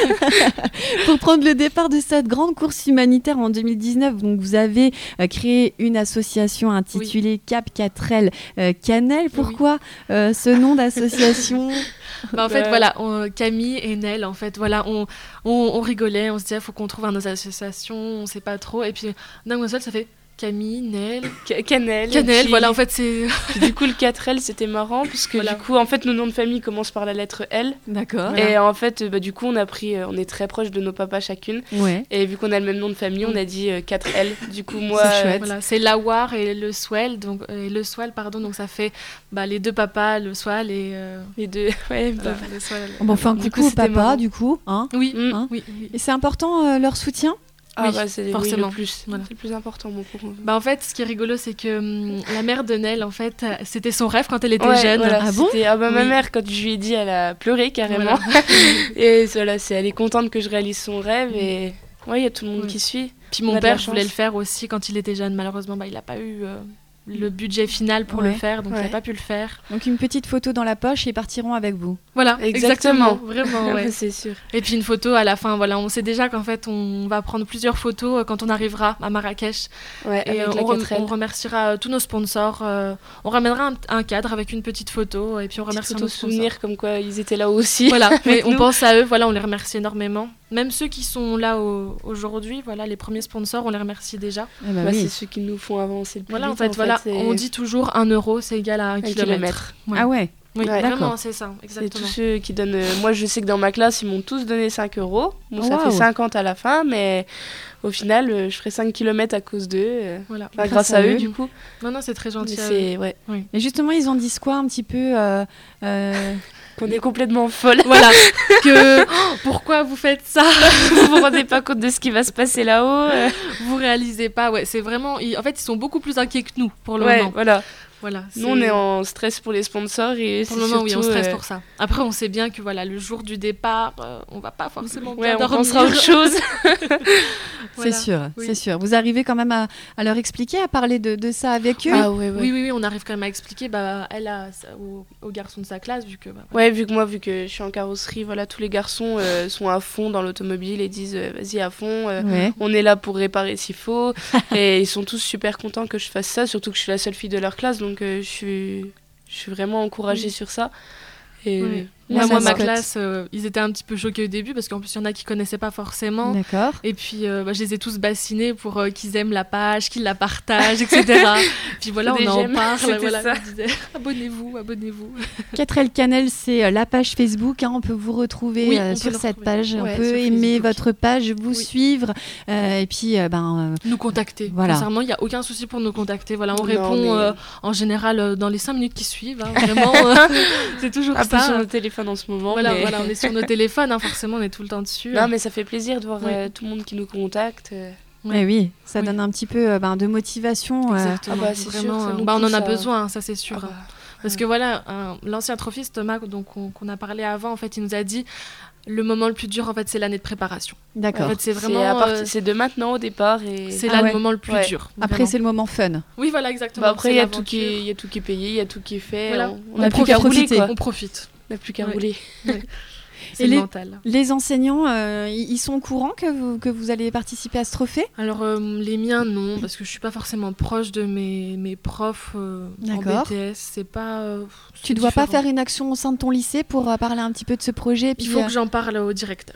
Pour prendre le départ de cette grande course humanitaire en deux mille dix-neuf, donc vous avez euh, créé une association intitulée Cap quatre L euh, Cannelle. Pourquoi euh, ce nom d'association? Bah, en fait, Bah. voilà, on- Camille et Nel, en fait, voilà, on, on, on rigolait, on se disait, il faut qu'on trouve une association, on sait pas trop. Et puis, d'un coup seul, ça fait Camille, Nel, Ca- Cannelle. Cannelle, puis- voilà, en fait, c'est. puis du coup, le quatre L, c'était marrant, parce que Voilà. du coup, en fait, nos noms de famille commencent par la lettre L. D'accord. Et en fait, bah, du coup, on a pris, euh, on est très proches de nos papas chacune. Ouais. Et vu qu'on a le même nom de famille, on a dit euh, quatre L. Du coup, moi, C'est chouette. Voilà, c'est Lawar et le Swell, donc euh, et le Swell, pardon, donc ça fait bah, les deux papas, le Swell et euh, les deux. Ouais, voilà, bah, le Swell. Bon, enfin, Du coucou coup, au c'était papa, marrant. du coup. Hein. Oui, Mm. Hein. oui, oui. Et c'est important euh, leur soutien? ah, Oui, bah, c'est oui, forcément. le plus. Voilà. C'est le plus important, mon pauvre. Bah, en fait, ce qui est rigolo, c'est que hum, la mère de Nel, en fait, euh, c'était son rêve quand elle était Ouais, jeune. voilà, Ah bon c'était- ah bah, ma Oui. mère, quand je lui ai dit, elle a pleuré carrément. Voilà. Et voilà, c'est, elle est contente que je réalise son rêve. Et ouais, il y a tout le monde Oui. qui suit. Puis On mon a de la père voulait chance. le faire aussi quand il était jeune. Malheureusement, bah, il n'a pas eu euh, le budget final pour Ouais. le faire, donc il Ouais. n'a pas pu le faire. Donc une petite photo dans la poche et ils partiront avec vous. Voilà, Exactement. exactement, vraiment, ouais. C'est sûr. Et puis une photo à la fin, voilà, on sait déjà qu'en fait on va prendre plusieurs photos euh, quand on arrivera à Marrakech. Ouais, Et avec euh, la on, rem- quatre L. on remerciera euh, tous nos sponsors. euh, on ramènera un, un cadre avec une petite photo et puis on Petite remerciera photo nos sponsors. souvenir comme quoi ils étaient là aussi. Voilà, mais avec on nous. pense à eux, voilà, on les remercie énormément. Même ceux qui sont là au- aujourd'hui, voilà, les premiers sponsors, on les remercie déjà. Eh ben Bah, oui. C'est ceux qui nous font avancer le plus Voilà, en vite, fait, voilà, c'est- on dit toujours un euro, c'est égal à un, un kilomètre. kilomètre. Ouais. Ah ouais. Oui, Ouais. vraiment, D'accord. c'est ça, C'est exactement. tous ceux qui donnent. euh, Moi, je sais que dans ma classe, ils m'ont tous donné cinq euros. Bon, ça Waouh. fait cinquante à la fin, mais au final, euh, je ferai cinq kilomètres à cause d'eux. euh, Voilà. enfin, Grâce grâce à à eux, eux. du coup. Non, non, c'est très Mais gentil. à eux. c'est ouais. Et justement, ils en disent quoi un petit peu euh, euh, Qu'on est complètement folle. Voilà, que oh, pourquoi vous faites ça? Vous vous rendez pas compte de ce qui va se passer là-haut. euh. Vous réalisez pas, ouais, c'est vraiment. ils- En fait, ils sont beaucoup plus inquiets que nous pour le Ouais, moment. voilà. Voilà. Nous, on est en stress pour les sponsors et Pour c'est le moment, oui, on surtout, stresse euh, pour ça. Après, on sait bien que voilà, le jour du départ, euh, on va pas forcément Ouais, bien on dormir. pensera à autre chose. C'est Voilà. sûr, Oui. c'est sûr. Vous arrivez quand même à, à leur expliquer, à parler de, de ça avec eux? Ah ouais, ouais. Oui, oui, oui, on arrive quand même à expliquer, bah, elle a au, au garçon de sa classe, vu que. Bah, voilà. Ouais, vu que moi, vu que je suis en carrosserie, voilà, tous les garçons euh, sont à fond dans l'automobile et disent euh, vas-y à fond. euh, Ouais. On est là pour réparer s'il faut. Et ils sont tous super contents que je fasse ça, surtout que je suis la seule fille de leur classe, donc euh, je suis, je suis vraiment encouragée Oui. sur ça. Et Oui. euh, Là, Moi, ça moi, se ma fait. classe, euh, ils étaient un petit peu choqués au début parce qu'en plus, il y en a qui connaissaient pas forcément. D'accord. Et puis, euh, bah, je les ai tous bassinés pour euh, qu'ils aiment la page, qu'ils la partagent, et cetera. Puis voilà, Des on en j'aime, parle. c'était Voilà, ça. je disais, abonnez-vous, abonnez-vous. quatre L Cannelle, c'est euh, la page Facebook. Hein, on peut vous retrouver Oui, euh, on peut sur le cette retrouver. page. on Ouais, peut sur aimer Facebook. votre page, vous Oui. suivre. euh, et puis, euh, ben, euh, Nous contacter. Voilà. Sincèrement, il n'y a aucun souci pour nous contacter. Voilà, on Non, répond mais- euh, en général euh, dans les cinq minutes qui suivent. hein, vraiment, euh, c'est toujours un peu sur ça. nos téléphones en ce moment. Voilà, mais... voilà, on est sur nos téléphones, hein, forcément, on est tout le temps dessus. Non, mais ça fait plaisir de voir Oui. euh, tout le monde qui nous contacte. euh. Ouais. eh oui, ça Oui. donne un petit peu euh, ben, de motivation. euh, Exactement. Ah bah, c'est sûr, Vraiment, ça euh, nous bah, on en pousse a à- besoin, hein, ça c'est sûr. Ah bah, Parce que voilà, un- l'ancien trophiste Thomas, donc on- qu'on a parlé avant, en fait, il nous a dit le moment le plus dur, en fait, c'est l'année de préparation. D'accord. En fait, c'est c'est vraiment à partir- euh, c'est de maintenant au départ. Et... c'est Ah là ouais. le moment le plus Ouais. dur. Après, vraiment. c'est le moment fun. Oui, voilà, exactement. Bah, après, c'est il y, a tout l'aventure. qui est- il y a tout qui est payé, il y a tout qui est fait. Voilà. On On n'a plus qu'à profite. rouler, quoi. On profite. On n'a plus qu'à Ouais. rouler. C'est Et le les- mental. Les enseignants, euh, ils ils sont au courant que vous, que vous allez participer à ce trophée? Alors, euh, les miens, non, parce que je suis pas forcément proche de mes, mes profs euh, en D'accord. B T S. C'est pas. euh, Tu c'est dois pas différent. faire une action au sein de ton lycée pour euh, parler un petit peu de ce projet et puis, Il faut euh, que j'en parle au directeur.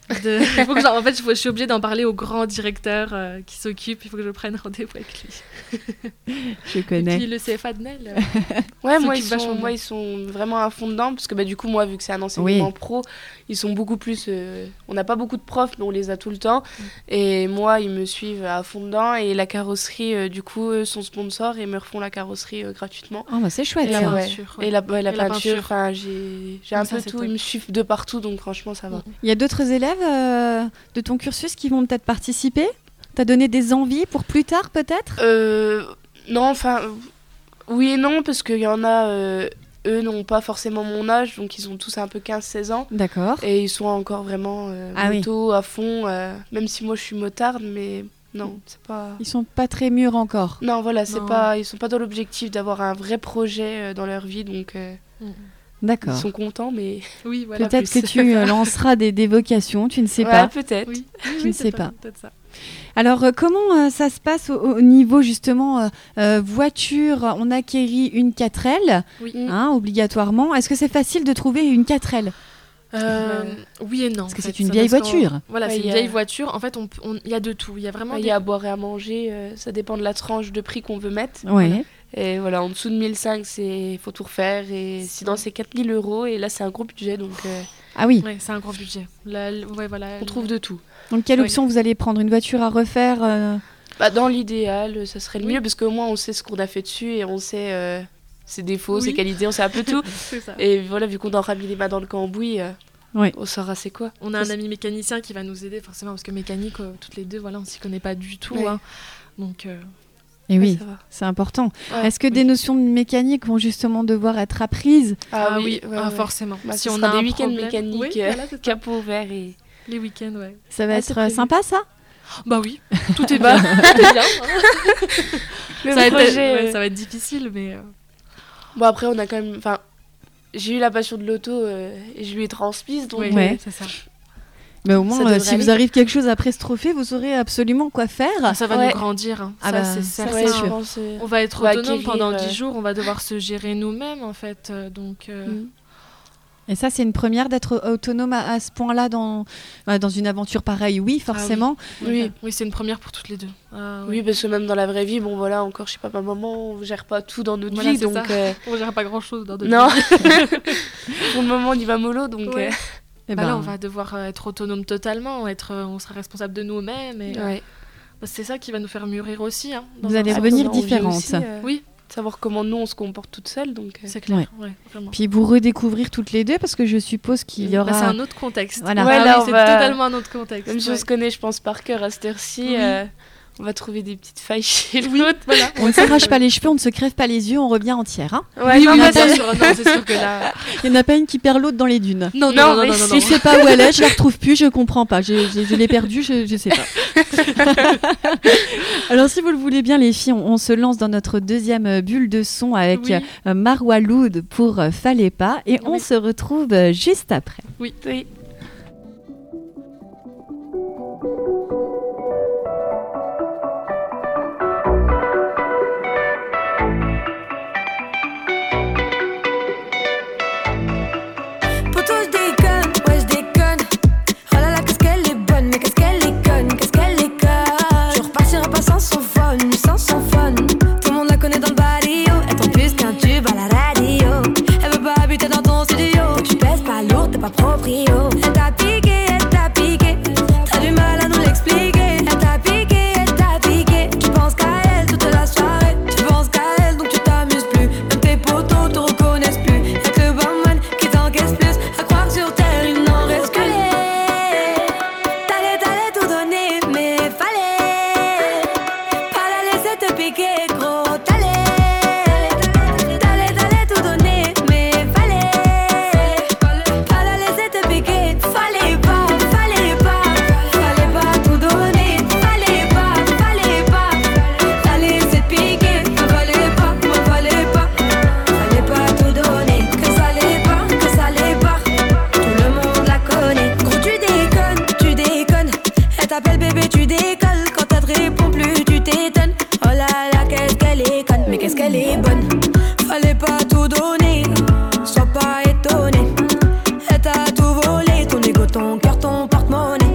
De... il faut que en fait, je suis obligée d'en parler au grand directeur euh, qui s'occupe. Il faut que je prenne rendez-vous avec lui. Je connais. Et puis le C F A de Nel. Euh, ouais, moi ils, sont, moi, ils sont vraiment à fond dedans. Parce que bah, du coup, moi, vu que c'est un enseignement oui. pro, ils sont beaucoup plus. Euh, on n'a pas beaucoup de profs, mais on les a tout le temps. Mm. Et moi, ils me suivent à fond dedans. Et la carrosserie, euh, du coup, eux sont sponsors et me refont la carrosserie euh, gratuitement. Oh, bah c'est chouette. Et la ouais. peinture. Ouais. Et la, ouais, la, et peinture, la peinture. Enfin, j'ai, j'ai un ça, peu tout. Top. Ils me suivent de partout, donc franchement, ça va. Mm. Il y a d'autres élèves euh, de ton cursus qui vont peut-être participer ? T'as donné des envies pour plus tard, peut-être ? euh, Non, enfin, oui et non, parce qu'il y en a, euh, eux n'ont pas forcément mon âge, donc ils ont tous un peu quinze seize ans. D'accord. Et ils sont encore vraiment euh, ah, moto oui. à fond, euh, même si moi je suis motarde, mais non, c'est pas... Ils sont pas très mûrs encore. Non, voilà, c'est non. pas, ils sont pas dans l'objectif d'avoir un vrai projet euh, dans leur vie, donc... Euh, mmh. D'accord. Ils sont contents, mais oui, voilà, peut-être plus. que tu lanceras des, des vocations, tu ne sais ouais, pas. Peut-être. Oui. Tu oui, ne sais pas. Peut-être ça. Alors, euh, comment euh, ça se passe au, au niveau justement euh, euh, voiture ? On acquérit une quatre L, oui. hein, obligatoirement. Est-ce que c'est facile de trouver une quatre L ? Euh, oui et non. Parce que fait, c'est une vieille voiture. Voilà, ouais, c'est une a... vieille voiture. En fait, il on, on, y a de tout. Il y a vraiment. Il y a à boire et à manger. Euh, ça dépend de la tranche de prix qu'on veut mettre. Ouais. Voilà. Et voilà, en dessous de mille cinq, il faut tout refaire. Et sinon, c'est quatre mille euros. Et là, c'est un gros budget. Donc, euh... ah oui. Ouais, c'est un gros budget. Là, ouais, voilà, on trouve de tout. Donc, quelle option ouais. vous allez prendre ? Une voiture à refaire euh... bah, dans l'idéal, ça serait le oui. mieux. Parce qu'au moins, on sait ce qu'on a fait dessus. Et on sait euh, ses défauts, oui. ses qualités. On sait un peu tout. C'est ça. Et voilà, vu qu'on aura mis les mains dans le cambouis... Euh... Oui. On saura c'est quoi. On a un ami mécanicien qui va nous aider forcément parce que mécanique, euh, toutes les deux, voilà, on s'y connaît pas du tout. Ouais. Hein. Donc. Euh... Et oui, c'est important. Ouais. Est-ce que oui. des notions de mécanique vont justement devoir être apprises ? Ah, ah oui, ouais, ah, ouais. forcément. Bah, si on a des week-ends mécaniques, oui, euh, voilà, capot ouvert et les week-ends, ouais. Ça va ah, être sympa, ça ? Bah oui, tout est bien. Tout est bien. Hein. Le ça, projet, va être, ouais. ouais, ça va être difficile, mais. Euh... Bon après, on a quand même, enfin. J'ai eu la passion de l'auto euh, et je lui ai transmise, donc oui, ouais. euh, c'est ça. Mais au moins, euh, si aller. vous arrive quelque chose après ce trophée, vous saurez absolument quoi faire. Ah, ça va ouais. nous grandir. Hein. Ah ça, bah, c'est certain. Ouais, sûr. Pense, euh, on va être on va autonome acquérir, pendant euh... dix jours. On va devoir se gérer nous-mêmes, en fait. Euh, donc. Euh... Mm. Et ça, c'est une première d'être autonome à, à ce point-là dans, dans une aventure pareille, oui, forcément. Ah, oui, oui. oui c'est une première pour toutes les deux. Ah, oui, oui, parce que même dans la vraie vie, bon voilà, encore, je sais pas, ma maman, on gère pas tout dans notre voilà, vie, donc... Euh... on gère pas grand-chose dans notre non. vie. Pour le moment, on y va mollo, donc... Ouais. Euh... Et bah ben... là, on va devoir être autonome totalement, être, on sera responsable de nous-mêmes. Et, ouais. bah, c'est ça qui va nous faire mûrir aussi. Hein, vous allez revenir différente. Aussi, euh... Oui. Savoir comment nous on se comporte toute seule, donc euh... c'est clair. Ouais. Ouais, vraiment. Puis vous redécouvrir toutes les deux parce que je suppose qu'il y aura. Bah, c'est un autre contexte. Voilà. Ouais, ah, là, oui, c'est va... totalement un autre contexte. Même si ouais. on se connaît, je pense par cœur à cette heure-ci, oui. euh, on va trouver des petites failles chez oui, l'autre. Voilà. On ne s'arrache pas les cheveux, on ne se crève pas les yeux, on revient entière. Hein ouais, oui, non, oui, bah, c'est sûr. Non, c'est sûr que là. Il n'y en a pas une qui perd l'autre dans les dunes. Non, non, non, non, non, mais non, si non, je non. sais pas où elle est, je la retrouve plus, je comprends pas. Je, je, je l'ai perdue, je, je sais pas. Alors, si vous le voulez bien, les filles, on, on se lance dans notre deuxième bulle de son avec oui. euh, Marwa Loud pour euh, Fallait pas, et oui. on se retrouve euh, juste après. Oui, oui. Proprio, elle t'a piqué, elle t'a piqué. T'as du mal à nous l'expliquer. Elle t'a piqué, elle t'a piqué. Tu penses qu'à elle toute la soirée. Tu penses qu'à elle donc tu t'amuses plus. Même tes potos te reconnaissent plus. Y'a que le barman qui t'encaisse plus. À croire que sur terre il n'en reste que les. T'allais, t'allais tout donner, mais fallait pas la laisser te piquer, gros. T'allais, t'allais, t'allais tout donner, mais fallait. Fallait pas, fallait pas, fallait pas tout donner. Fallait pas, fallait pas, fallait se piquer. Fallait pas, fallait pas, fallait pas tout donner. Que ça l'est pas, que ça l'est pas, tout le monde la connaît. Gros tu déconnes, tu déconnes. Elle t'appelle bébé, tu décolles. Quand elle te répond plus, tu t'étonnes. Oh là là, qu'est-ce qu'elle est conne, mais qu'est-ce qu'elle est bonne. Fallait pas tout donner, sois pas étonné. Elle t'a tout volé, ton ego, ton cœur, ton porte-monnaie.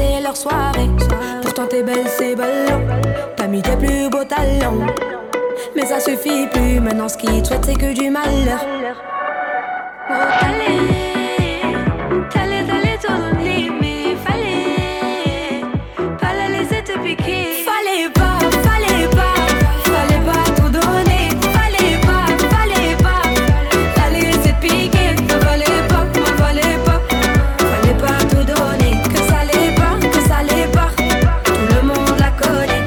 c'est leur soirée. Pourtant t'es belle, c'est ballon. T'as mis tes plus beaux talents. Mais ça suffit plus, maintenant ce qu'ils te souhaitent c'est que du malheur. Oh, t'allais, t'allais, t'allais tout donner, mais fallait pas la laisser te piquer. Fallait pas, fallait pas, fallait pas tout donner. Fallait pas, fallait pas, la laisser te piquer. Fallait pas, fallait pas, fallait pas tout donner. Que ça l'est pas, que ça l'est pas, tout le monde la connaît.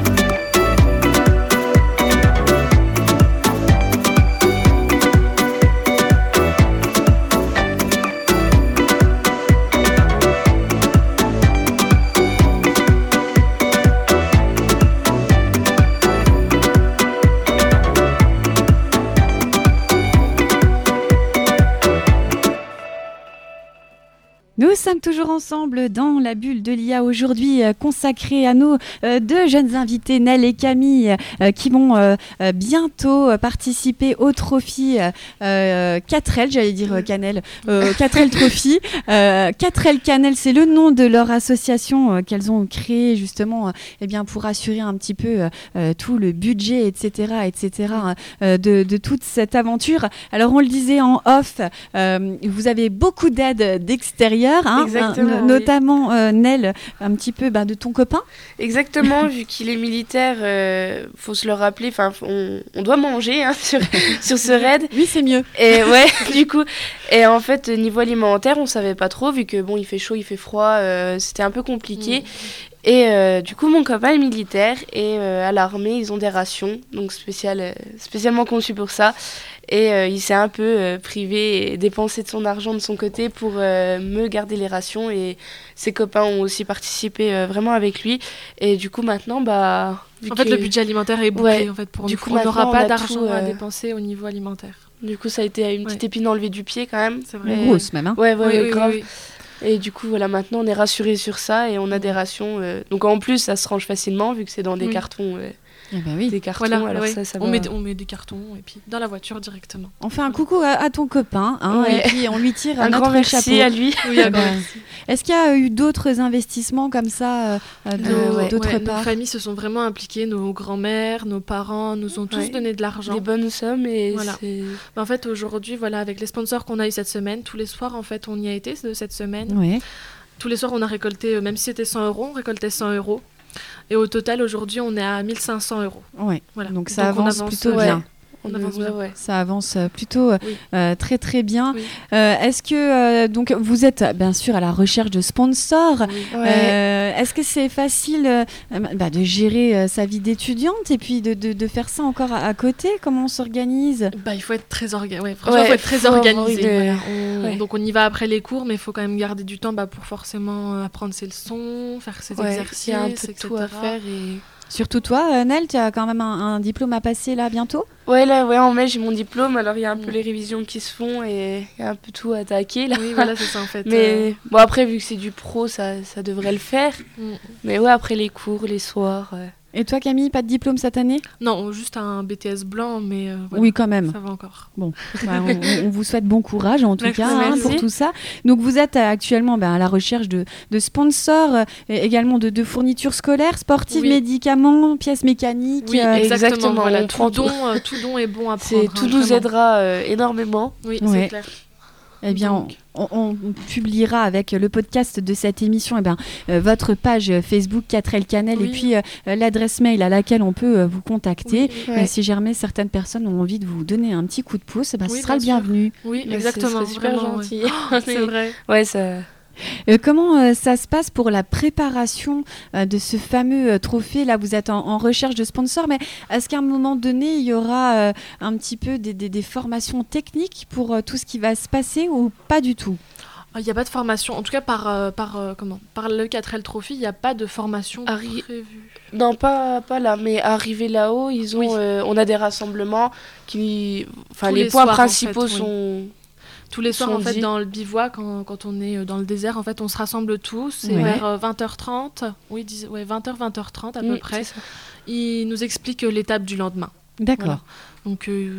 Nous sommes toujours ensemble dans la bulle de l'I A aujourd'hui, euh, consacrée à nos euh, deux jeunes invités, Nel et Camille, euh, qui vont euh, euh, bientôt euh, participer au Trophy euh, quatre L, j'allais dire euh, Canel, euh, quatre L Trophy. Euh, quatre L Canel, c'est le nom de leur association euh, qu'elles ont créée justement euh, eh bien, pour assurer un petit peu euh, euh, tout le budget, et cetera, et cetera euh, de, de toute cette aventure. Alors on le disait en off, euh, vous avez beaucoup d'aide d'extérieur. Hein, Exactement, hein, oui. notamment euh, Nel, un petit peu bah, de ton copain. Exactement, vu qu'il est militaire, euh, faut se le rappeler, enfin on, on doit manger hein, sur, sur ce raid. Oui, c'est mieux. Et ouais, du coup, et en fait niveau alimentaire, on savait pas trop vu que bon, il fait chaud, il fait froid, euh, c'était un peu compliqué. Mmh. Et euh, du coup, mon copain est militaire et euh, à l'armée, ils ont des rations, donc spécial, euh, spécialement conçues pour ça. Et euh, il s'est un peu euh, privé et dépensé de son argent de son côté pour euh, me garder les rations. Et ses copains ont aussi participé euh, vraiment avec lui. Et du coup, maintenant, bah... En fait, que... le budget alimentaire est bouclé ouais, en fait, pour du nous. coup, on n'aura pas on d'argent tout, euh... à dépenser au niveau alimentaire. Du coup, ça a été une petite ouais. épine enlevée du pied quand même. C'est vrai. Mais... Grosse même, hein. Ouais, ouais, oui, ouais, oui, grave. oui, oui. Et du coup, voilà, maintenant, on est rassurés sur ça et on a des rations. Euh... Donc, en plus, ça se range facilement vu que c'est dans des oui. cartons. Euh... Eh ben oui. Des cartons, voilà, alors ouais. ça, ça on, va... met, on met des cartons et puis dans la voiture directement. On fait un coucou à, à ton copain hein, ouais. et puis on lui tire un notre grand merci chapeau. à lui. Oui, à ben, est-ce qu'il y a eu d'autres investissements comme ça euh, de, euh, ouais, d'autre ouais, part? Nos familles se sont vraiment impliquées, nos grands-mères, nos parents nous ont tous ouais. donné de l'argent. Des bonnes sommes et voilà. c'est... En fait, aujourd'hui, voilà, avec les sponsors qu'on a eu cette semaine, tous les soirs, en fait, on y a été de cette semaine. Ouais. Tous les soirs, on a récolté, même si c'était cent euros, on récoltait cent euros. Et au total, aujourd'hui, on est à mille cinq cents euros. Ouais. Voilà. Donc ça Donc avance, avance plutôt ouais. bien. On avance ouais, bien. ouais. Ça avance plutôt oui. euh, très très bien. Oui. Euh, est-ce que euh, donc vous êtes bien sûr à la recherche de sponsors. Oui. Euh, Ouais. est-ce que c'est facile euh, bah, de gérer euh, sa vie d'étudiante et puis de, de, de faire ça encore à, à côté? Comment on s'organise? Bah, il faut être très organisé. Ouais, franchement, ouais, il faut être très faut organisé. De... Voilà. On... Ouais. Donc on y va après les cours, mais il faut quand même garder du temps bah, pour forcément euh, apprendre ses leçons, faire ses ouais, exercices, il y a un peu et cetera. tout à faire et... Surtout toi, euh, Nel, tu as quand même un, un diplôme à passer là bientôt? Ouais, là, ouais, en mai, j'ai mon diplôme, alors il y a un peu les révisions qui se font et il y a un peu tout à attaquer là. Oui, voilà, c'est ça en fait. Mais euh... bon, après, vu que c'est du pro, ça, ça devrait le faire. Mm. Mais ouais, après les cours, les soirs. Euh... Et toi, Camille, pas de diplôme cette année? Non, juste un B T S blanc, mais euh, voilà, oui, quand même. ça va encore. Bon, bah, on, on vous souhaite bon courage en tout merci, cas hein, pour tout ça. Donc vous êtes euh, actuellement bah, à la recherche de, de sponsors, euh, également de, de fournitures scolaires, sportives, oui. médicaments, pièces mécaniques. Oui, euh... exactement. exactement. Voilà, On tout, prend don, euh, tout don est bon à prendre. C'est, hein, tout nous vraiment. aidera euh, énormément. Oui, ouais. c'est clair. Eh bien, on, on, on publiera avec le podcast de cette émission eh bien, euh, votre page Facebook quatre L Canel oui. et puis euh, l'adresse mail à laquelle on peut euh, vous contacter. Oui, ouais. euh, si jamais certaines personnes ont envie de vous donner un petit coup de pouce, eh bien, oui, ce sera le sûr. bienvenu. Oui, mais exactement. C'est super vraiment, gentil. Ouais. C'est vrai. Ouais, ça... Euh, comment euh, ça se passe pour la préparation euh, de ce fameux euh, trophée? Là, vous êtes en, en recherche de sponsors, mais est-ce qu'à un moment donné, il y aura euh, un petit peu des, des, des formations techniques pour euh, tout ce qui va se passer ou pas du tout? Il n'y a pas de formation, en tout cas par, euh, par, euh, comment par le quatre L Trophy, il n'y a pas de formation Arri... prévue. Non, pas, pas là, mais arrivé là-haut, ils ont, oui. euh, on a des rassemblements qui... Enfin, les, les points soirs, principaux en fait, sont... Oui. Tous les soirs, en fait, dit. dans le bivouac, quand, quand on est dans le désert, en fait, on se rassemble tous. C'est ouais. vers vingt heures trente, oui, dix, ouais, vingt heures, vingt heures trente à mmh, peu près. Ils nous expliquent l'étape du lendemain. D'accord. Voilà. Donc, euh,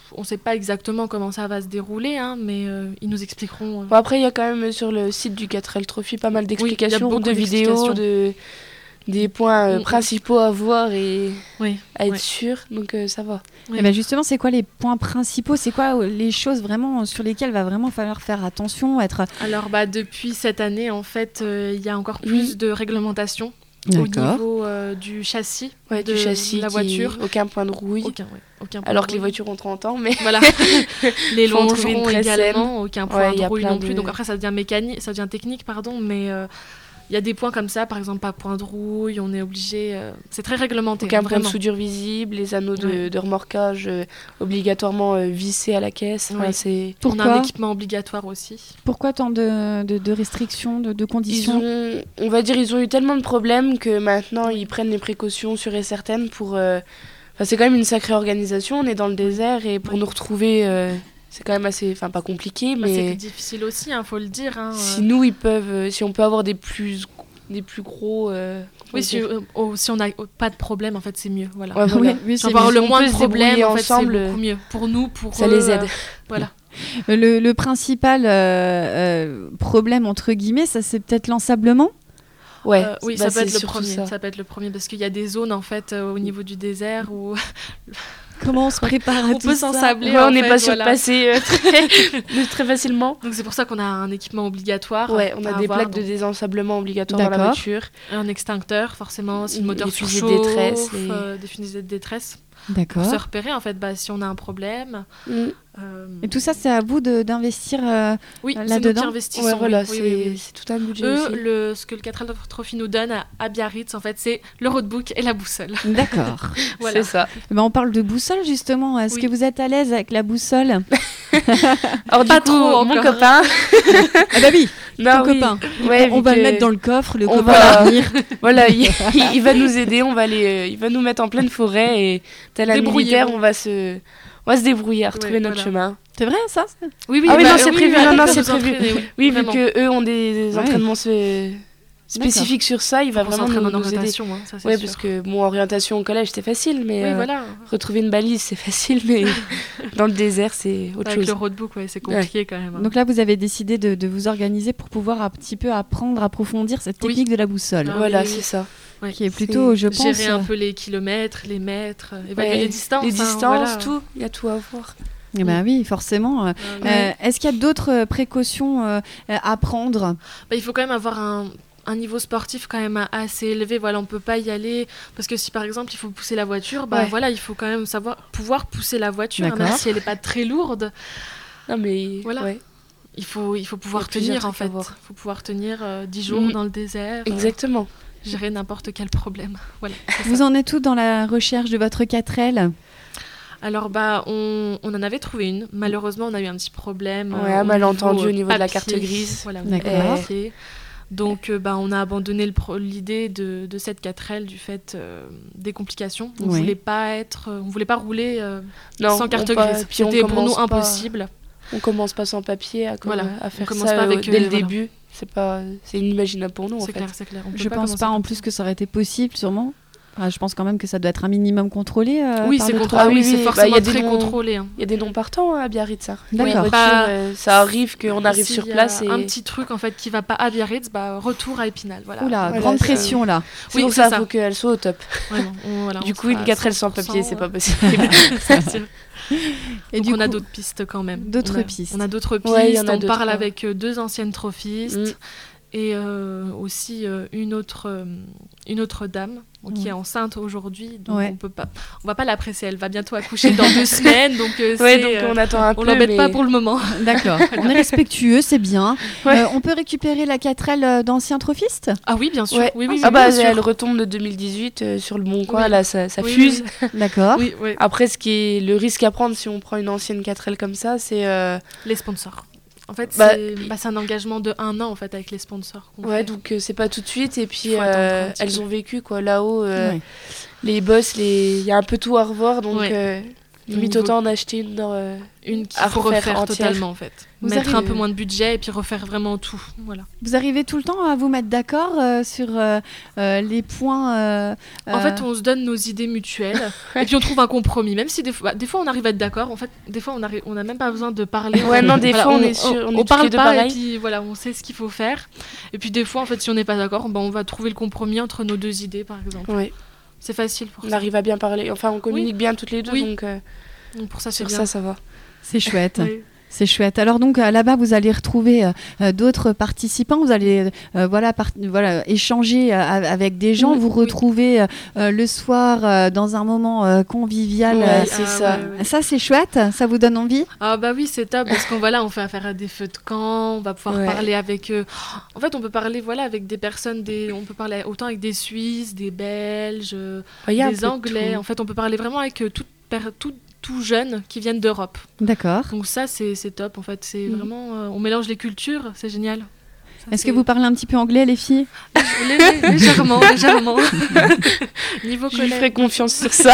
on ne sait pas exactement comment ça va se dérouler, hein, mais euh, ils nous expliqueront. Euh... Bon, après, il y a quand même sur le site du quatre L Trophy pas mal d'explications, oui, de vidéos, de, des points euh, mmh. principaux à voir et oui, à être oui. sûr, donc euh, ça va. Oui. Et ben justement, c'est quoi les points principaux ? C'est quoi les choses vraiment sur lesquelles va vraiment falloir faire attention, être... Alors, bah, depuis cette année, en fait, il euh, y a encore plus mmh. de réglementation. D'accord. Au niveau euh, du châssis, ouais, de du châssis, la voiture, aucun point de rouille. Aucun, ouais, aucun point Alors de que rouille. Les voitures ont trente ans, mais voilà. Les longerons également, saine. Aucun point ouais, de rouille non de... plus. Donc après, ça devient mécanique, ça devient technique, pardon, mais il euh, y a des points comme ça, par exemple, pas point de rouille, on est obligé. Euh, c'est très réglementé. Aucun vraiment. point de soudure visible, les anneaux de, ouais. de remorquage euh, obligatoirement euh, vissés à la caisse. Ouais. Ouais, c'est... On a un équipement obligatoire aussi. Pourquoi tant de, de, de restrictions, de, de conditions ? Ils ont, on va dire, ils ont eu tellement de problèmes que maintenant ils prennent les précautions sûres et certaines pour. Euh, enfin, c'est quand même une sacrée organisation. On est dans le désert et pour ouais. nous retrouver. Euh, C'est quand même assez, enfin pas compliqué, mais bah, c'est difficile aussi, hein, faut le dire. Hein, si euh... nous, ils peuvent, si on peut avoir des plus, des plus gros. Euh, oui, si, euh, oh, si on n'a pas de problème, en fait, c'est mieux. Voilà. Ouais, voilà. Oui, oui, si on avoir le moins de problèmes, en fait, ensemble, c'est beaucoup mieux pour nous, pour ça eux, les aide. Euh, voilà. Le, le principal euh, euh, problème entre guillemets, ça c'est peut-être l'ensablement. Ouais, euh, oui, bah, ça peut être le premier. Ça. ça peut être le premier parce qu'il y a des zones en fait euh, au niveau du désert où. Comment on se prépare à on tout peut ça s'ensabler. Ouais, on n'est fait, pas voilà. surpassé euh, très, très facilement. Donc c'est pour ça qu'on a un équipement obligatoire. Ouais, on a des avoir, plaques donc... de désensablement obligatoires dans la voiture. Un extincteur, forcément, si le moteur les surchauffe, fusées de détresse, les... euh, des fusées de détresse. D'accord. Pour se repérer, en fait, bah, si on a un problème. Mm. Euh... Et tout ça, c'est à vous de, d'investir euh, oui, là-dedans. c'est nous qui investissons. Ouais, voilà, oui, c'est, oui, oui. c'est tout un budget Eux, aussi. Le, ce que le quatre L Trophy nous donne à, à Biarritz, en fait, c'est le roadbook et la boussole. D'accord. Voilà. C'est ça. Ben, on parle de boussole, justement. Est-ce oui. que vous êtes à l'aise avec la boussole ? Alors, pas du coup, trop, mon copain... ah bah oui, non, ton oui. copain. Ouais, on va que... le mettre dans le coffre, le on copain va... va venir. Voilà, il, il va nous aider, on va aller, euh, il va nous mettre en pleine forêt et tel un militaire, on va se... On va se débrouiller à retrouver ouais, notre voilà. chemin. C'est vrai ça ? Oui, oui. Ah oui, bah, non, c'est oui, prévu. Oui, non, non, c'est prévu. Oui, oui vu que eux ont des, des ouais. entraînements se... spécifiques sur ça, il va on vraiment nous, en nous orientation, aider. Hein, ça, c'est ouais, sûr. parce que mon orientation au collège c'était facile, mais oui, euh, voilà. retrouver une balise c'est facile, mais dans le désert c'est autre Avec chose. Le roadbook, ouais, c'est compliqué ouais. quand même. Hein. Donc là, vous avez décidé de, de vous organiser pour pouvoir un petit peu apprendre, approfondir cette technique oui. de la boussole. Ah, voilà, oui, c'est oui. ça. Ouais. Qui est plutôt, c'est je pense... Gérer un peu les kilomètres, les mètres, évaluer ouais. les distances. Les hein, distances, voilà. tout, il y a tout à voir. Eh ben oui, forcément. Euh, ouais. euh, est-ce qu'il y a d'autres précautions euh, à prendre ? Bah, il faut quand même avoir un... un niveau sportif quand même assez élevé. Voilà, on peut pas y aller parce que si par exemple il faut pousser la voiture, bah ouais. voilà, il faut quand même savoir pouvoir pousser la voiture, hein, même si elle est pas très lourde. Non mais voilà. Ouais. Il faut il faut pouvoir tenir en fait. Il faut pouvoir tenir euh, dix jours mmh. dans le désert. Exactement. Euh, gérer n'importe quel problème. Voilà. Vous ça. En êtes où dans la recherche de votre quatre L ? Alors bah on, on en avait trouvé une. Malheureusement, on a eu un petit problème. Ouais, un malentendu au niveau papier. de la carte grise. Voilà, d'accord. Papier. Donc, euh, bah, on a abandonné le pro- l'idée de, de cette quatre L du fait euh, des complications. On ne oui. voulait pas être, euh, on voulait pas rouler euh, non, sans carte pas, grise. C'était pour nous pas, impossible. On commence pas sans papier à, voilà. à faire on commence ça pas avec, dès euh, le voilà. début. C'est pas, c'est inimaginable pour nous c'est en fait. Clair, c'est clair. On je pas pense pas en plus ça. que ça aurait été possible, sûrement. Enfin, je pense quand même que ça doit être un minimum contrôlé. Euh, oui, par c'est, le contrôlé. Ah, oui, oui, c'est forcément bah, très noms, contrôlé. Hein. Il y a des noms partants à Biarritz. Hein. D'accord. Oui, bah, euh, ça arrive qu'on arrive si sur y a place. Et... un petit truc en fait qui va pas à Biarritz, bah, retour à Épinal. Voilà. Oula, voilà, grande ça... pression là. C'est oui, pour c'est ça, il faut qu'elle soit au top. Vraiment, on, voilà, du on coup, une quatre L sans papier, c'est pas possible. c'est sûr. Et du coup, on a d'autres pistes quand même. D'autres on a, pistes. On a d'autres pistes. Ouais, on, on a parle d'autres. avec deux anciennes trophistes Mm. et euh, aussi euh, une autre euh, une autre dame donc, mm. qui est enceinte aujourd'hui. Donc ouais. on peut pas, on va pas la presser. Elle va bientôt accoucher dans deux semaines. Donc, euh, ouais, c'est, donc euh, on attend un on peu. l'embête mais... pas pour le moment. D'accord. On est respectueux, c'est bien. Ouais. Euh, on peut récupérer la quatre L d'anciens trophistes ? Ah oui, bien sûr. Ouais. Oui, oui, ah oui, bah bien elle sûr. retombe de deux mille dix-huit euh, sur le bon coin. Oui. Là, ça, ça oui, fuse. Oui. D'accord. Oui, oui. Après, ce qui est le risque à prendre si on prend une ancienne quatre L comme ça, c'est euh... les sponsors. En fait, bah, c'est, bah, c'est un engagement de un an en fait avec les sponsors. Qu'on ouais, fait. donc euh, c'est pas tout de suite. Et puis euh, elles ont vécu quoi là-haut. Euh, ouais. Les boss, les... il y a un peu tout à revoir, donc ouais. euh, Limite niveau... autant en acheter une dans, euh, une qu'il à faut refaire refaire entière. totalement en fait. Vous Mettre arrivez... un peu moins de budget et puis refaire vraiment tout. Voilà. Vous arrivez tout le temps à vous mettre d'accord euh, sur euh, euh, les points euh, En euh... fait, on se donne nos idées mutuelles et puis on trouve un compromis. Même si des fois, bah, des fois on arrive à être d'accord. En fait, des fois on n'a on a même pas besoin de parler. Ouais, non, des voilà, fois on, on est sur, on, on, est on parle les deux pas pareil. et puis voilà, on sait ce qu'il faut faire. Et puis des fois, en fait, si on n'est pas d'accord, bah, on va trouver le compromis entre nos deux idées, par exemple. Ouais. C'est facile pour on ça. On arrive à bien parler. Enfin, on communique oui. bien toutes les deux, oui. donc, euh, donc pour ça, c'est sur bien. ça, ça va. C'est chouette. Oui. C'est chouette. Alors donc euh, là-bas, vous allez retrouver euh, d'autres participants. Vous allez euh, voilà, part- voilà, échanger euh, avec des gens. Oui, vous oui. retrouver euh, le soir euh, dans un moment euh, convivial. Ouais, euh, c'est ah, ça. Ouais, ouais. Ça, c'est chouette. Ça vous donne envie ? Ah bah oui, c'est top parce qu'on voilà, on fait affaire à des feux de camp. On va pouvoir Ouais. parler avec. Euh... En fait, on peut parler voilà avec des personnes. Des... On peut parler autant avec des Suisses, des Belges, Ouais, y a un peu des de Anglais. tout. En fait, on peut parler vraiment avec euh, toute per... tout tout jeunes qui viennent d'Europe. D'accord. Donc ça, c'est, c'est top, en fait. C'est Mm. vraiment... euh, on mélange les cultures, c'est génial. Ça, Est-ce c'est... que vous parlez un petit peu anglais, les filles ? Lé- lé- Légèrement, légèrement. Niveau Je lui collègue. ferai confiance sur ça.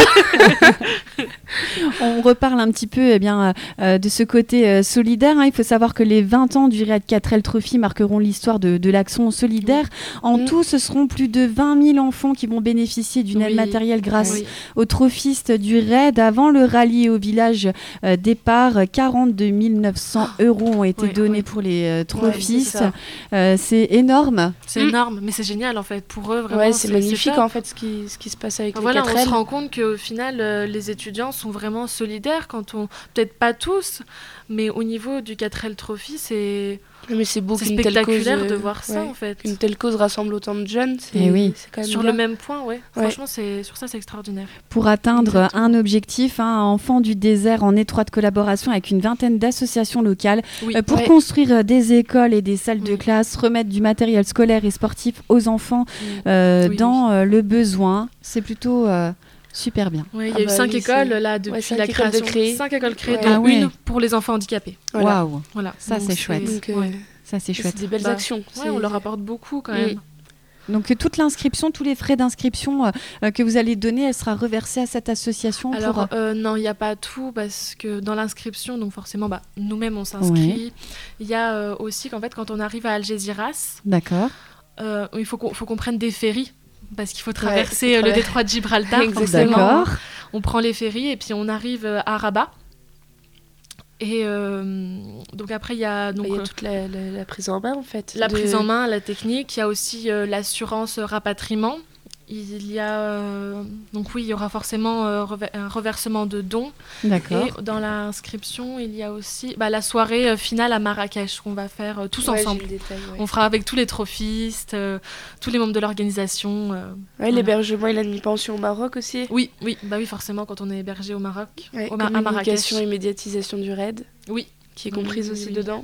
On reparle un petit peu eh bien, euh, de ce côté euh, solidaire. Hein. Il faut savoir que les vingt ans du Red quatre L Trophy marqueront l'histoire de, de l'action solidaire. En Mm. tout, ce seront plus de vingt mille enfants qui vont bénéficier d'une aide Oui. matérielle grâce Oui. aux trophistes du Raid. Avant le rallye au village euh, départ, quarante-deux mille neuf cents euros ont été Ouais, donnés ouais. pour les euh, Ouais, trophistes. c'est ça. Euh, c'est énorme. C'est Mm. énorme, mais c'est génial, en fait. Pour eux, vraiment, Ouais, c'est magnifique top. en fait ce qui, ce qui se passe avec Enfin, les voilà, quatre on L. se rend compte qu'au final, euh, les étudiants sont vraiment solidaires quand on... Peut-être pas tous, mais au niveau du quatre L Trophy, c'est, Non, mais c'est beau c'est qu'une telle cause, spectaculaire euh, de voir ça, ouais, en fait. qu'une telle cause rassemble autant de jeunes. C'est, Eh oui. c'est quand même Sur bien. le même point, ouais. Ouais. Franchement, c'est... sur ça, c'est extraordinaire. Pour atteindre Exactement. un objectif, hein, Enfants du désert en étroite collaboration avec une vingtaine d'associations locales Oui. euh, pour Ouais. construire euh, des écoles et des salles de Oui. classe, remettre du matériel scolaire et sportif aux enfants euh, Oui, dans euh, le besoin. C'est plutôt euh, super bien. Ouais, il y Ah a eu bah cinq oui, écoles c'est- là depuis ouais, cinq la écoles de création. créer. Cinq écoles créées, Ouais. dont Ah ouais. une pour les enfants handicapés. Voilà. Waouh, Voilà. Ça, Donc c'est chouette. Donc, euh, ouais. ça c'est c'est chouette. des belles Bah, actions. Ouais, C'est- on leur apporte beaucoup quand Mm. même. Donc euh, toute l'inscription, tous les frais d'inscription euh, euh, que vous allez donner, elle sera reversée à cette association pour... Alors euh, non, il n'y a pas tout parce que dans l'inscription, donc forcément, bah, nous-mêmes on s'inscrit. Il y a euh, aussi qu'en fait, quand on arrive à Algeciras, D'accord. euh, il faut qu'on, faut qu'on prenne des ferries parce qu'il faut traverser faut euh, le traverser. détroit de Gibraltar. Exactement. forcément. D'accord. On prend les ferries et puis on arrive euh, à Rabat. Et euh, donc après, il y a donc Il y a euh, toute la, la- la prise en main en fait. la de- prise en main, la technique. Il y a aussi euh, l'assurance rapatriement. Il y a euh, donc oui, il y aura forcément euh, rever- un reversement de dons. D'accord. Et dans l'inscription, il y a aussi bah, la soirée euh, finale à Marrakech qu'on va faire euh, tous Ouais, ensemble. j'ai le détail, ouais. On fera avec tous les trophistes, euh, tous les membres de l'organisation. euh. Ouais, Voilà. l'hébergement et la demi-pension au Maroc aussi. Oui, oui, bah oui, forcément quand on est hébergé au Maroc, Ouais, au Ma- à Marrakech. communication et médiatisation du raid, Oui, qui est Oui, comprise oui, aussi oui. dedans.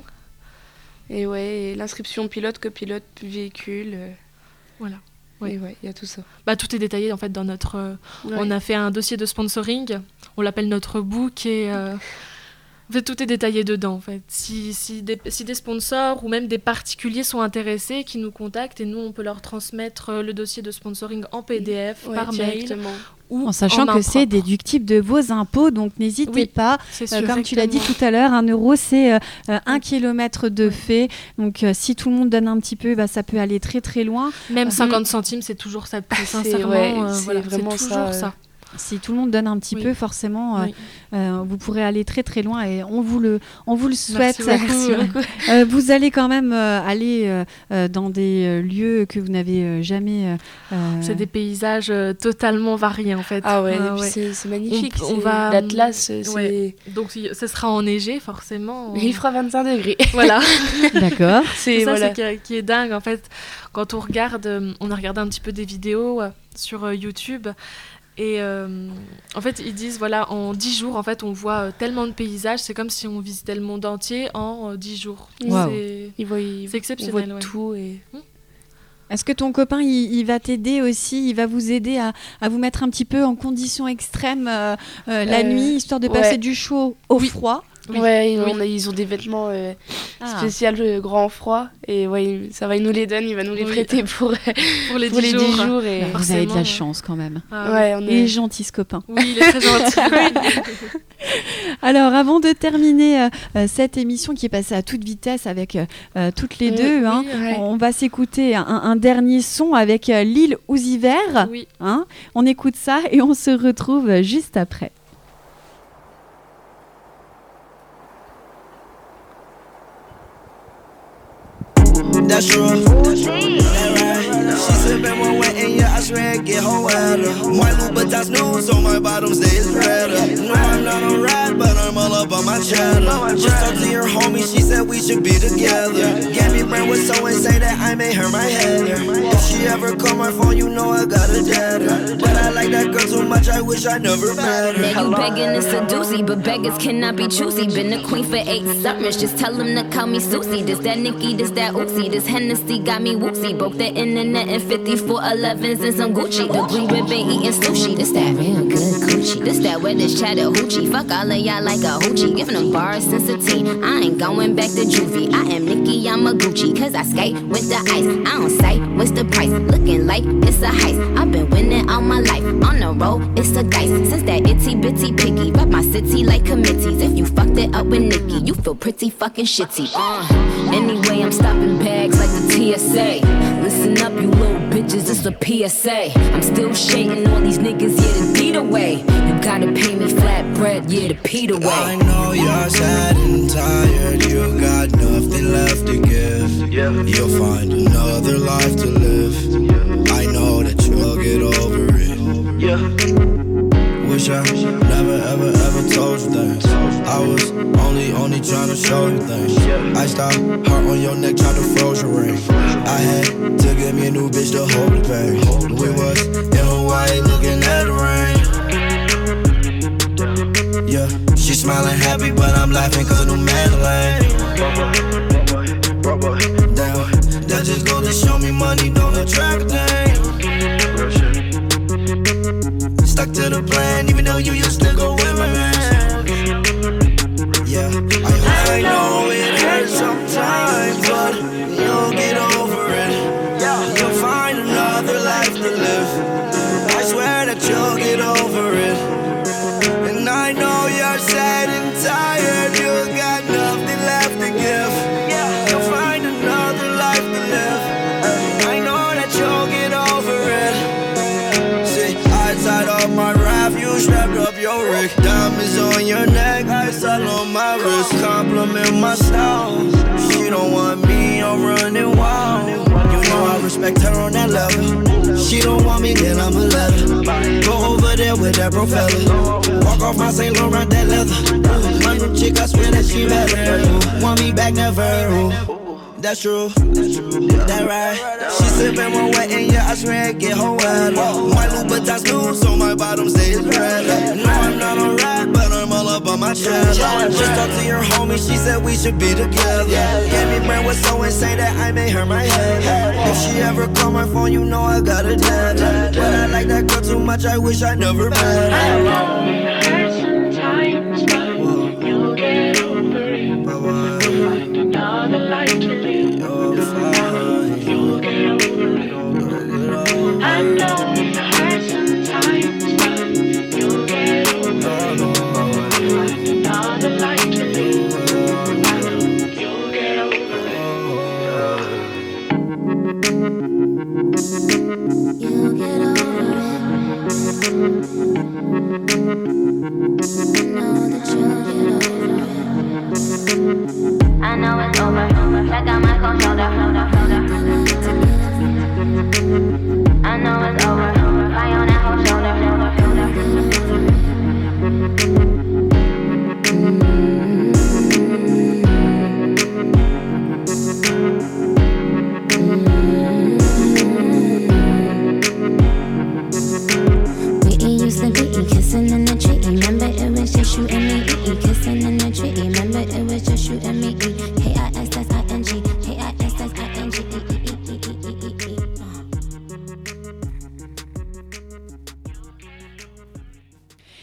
Et ouais, et l'inscription pilote, copilote, véhicule. euh, voilà. Oui. Et ouais, il y a tout ça. Bah tout est détaillé en fait dans notre. euh, Ouais. On a fait un dossier de sponsoring. On l'appelle notre book et. euh, En fait, tout est détaillé dedans, en fait. Si, si, des, si des sponsors ou même des particuliers sont intéressés, qui nous contactent et nous, on peut leur transmettre euh, le dossier de sponsoring en P D F, Ouais, par mail directement. ou En sachant main que c'est propre. déductible de vos impôts, donc n'hésitez Oui, pas. C'est Euh, sûr. comme tu l'as dit Exactement. tout à l'heure, un euro, c'est euh, euh, un kilomètre de fait. Donc, euh, si tout le monde donne un petit peu, bah, ça peut aller très très loin. Même cinquante centimes, c'est toujours ça de prix, C'est- sincèrement. ouais, euh, c'est voilà, vraiment c'est ça, toujours euh, ça. Si tout le monde donne un petit Oui. peu, forcément, euh, Oui. euh, vous pourrez aller très très loin et on vous le, on vous le souhaite. Merci beaucoup. Euh, vous allez quand même euh, aller euh, euh, dans des euh, lieux que vous n'avez euh, jamais. euh, euh, C'est des paysages euh, totalement variés, en fait. Ah ouais, Ah et puis ouais. c'est, c'est magnifique. On- on c'est- va- L'Atlas, c'est... Ouais. Donc, il- ce sera enneigé, forcément. Il fera vingt-cinq degrés. Voilà. D'accord. C'est, C'est ça voilà. c'est qui, qui est dingue en fait. Quand on regarde, euh, on a regardé un petit peu des vidéos euh, sur euh, YouTube et euh, en fait ils disent voilà en dix jours en fait on voit euh, tellement de paysages, c'est comme si on visitait le monde entier en euh, dix jours. Waouh. C'est, Il voit, il, c'est exceptionnel. on voit ouais. tout et... Est-ce que ton copain, il, il va t'aider aussi? Il va vous aider à, à vous mettre un petit peu en conditions extrêmes euh, euh, la Euh, nuit, histoire de ouais. passer du chaud au Oui. froid? Oui. Ouais, ils, oui. On a, ils ont des vêtements euh, Ah. spéciaux euh, grand froid. Et ouais, ça va, il nous les donne, il va nous les Oui. prêter pour, pour les pour dix les jours. dix jours. Et... Vous avez de la chance quand même. Ah, ouais, on Il est est... gentil ce copain. Oui, il est très gentil. Alors, avant de terminer euh, cette émission qui est passée à toute vitesse avec euh, toutes les Oui, deux, oui, hein, ouais. on va s'écouter un, un dernier son avec euh, Lil Uzi Vert. Oui. Hein. On écoute ça et on se retrouve juste après. That's true. That right. She sippin' one wet and yeah, I swear it get her wetter. My Louboutins new, so my bottoms stays redder. No, I'm not a rat, but I'm all up on my cheddar. Just talked to your homie, she said we should be together. Gabby Brand was so insane that I made her my header. If she ever call my phone, you know I got a deader. But I like that girl too much, I wish I never met her. Now you begging to seduce me, but beggars cannot be choosy. Been a queen for eight summers, just tell them to call me Susie. This that Nicki, this that Oopsie, this Hennessy got me whoopsie. Broke the internet in fifty-four elevens and some Gucci. The green ribbon eating sushi, this that real good coochie. This that where this Chattahoochee, fuck all of y'all like a hoochie. Giving them bars since a teen, I ain't going back to juvie. I am Nicki, I'm a Gucci, cause I skate with the ice. I don't sight, what's the price? Looking like it's a heist. I've been winning all my life, on the road, it's a dice. Since that itty bitty piggy, rep my city like committees. If you fucked it up with Nicki, you feel pretty fucking shitty. Uh, anyway, I'm stopping bags like the T S A. Listen up, you little bitches, it's a P S A. I'm still shading all these niggas, yeah, the deed away. You gotta pay me flat bread, yeah, the Pete away. I know you're sad and tired, you got nothing left to give. You'll find another life to live. I know that you'll get over it. Wish I never ever ever told you things. I was only only trying to show you things. I stopped, heart on your neck, tried to froze your ring. I had to get me a new bitch to hold the pain. We was in Hawaii looking at the rain. Yeah, she smiling happy, but I'm laughing cause a new man lane. Damn, that just go to show me money don't attract a thing. Stuck to the plan, even though you used to go with my man. Yeah, I hope I know it hurts sometimes, but you'll get over it. You'll find another life to live. I swear that you'll get over it. And I know you're sad and tired, you got nothing left to give. You'll find another life to live. I know that you'll get over it. See, I tied up my raft, you strapped up your rig. Diamonds on your neck, ice all on my wrist. Compliment my style. She don't want me, I'm running wild. You know I respect her on that level. She don't want me, then I'ma let her. Go over there with that bro fella. Walk off my Saint Laurent, that leather. My new chick, I swear that she better. Want me back, never. That's true, that right. She sippin' one wet and yeah, I swear it get her wetter. My Louboutins new, so my bottom stays redder. No, I'm not a rat, but I'm all up on my chest. Just talked to your homie, she said we should be together. Gabby Brand was so insane that I made her my head. If she ever call my phone, you know I got a dead. But I like that girl too much, I wish I never met her. I know it hurts sometimes, but you'll get over it. Find another life to live. You'll get over it. I know it hurts sometimes, but you'll get over it. Find another life to live. You'll get over it. You'll get over it. I know that you'll get over it. I know it's over. Check out my cold shoulder. I know it's over. Cry on that whole shoulder. We used to be kissing in the tree. Remember it was just you and me. Kissing in the tree. Remember it was just you and me. K I S S I N G. K I S S I N G.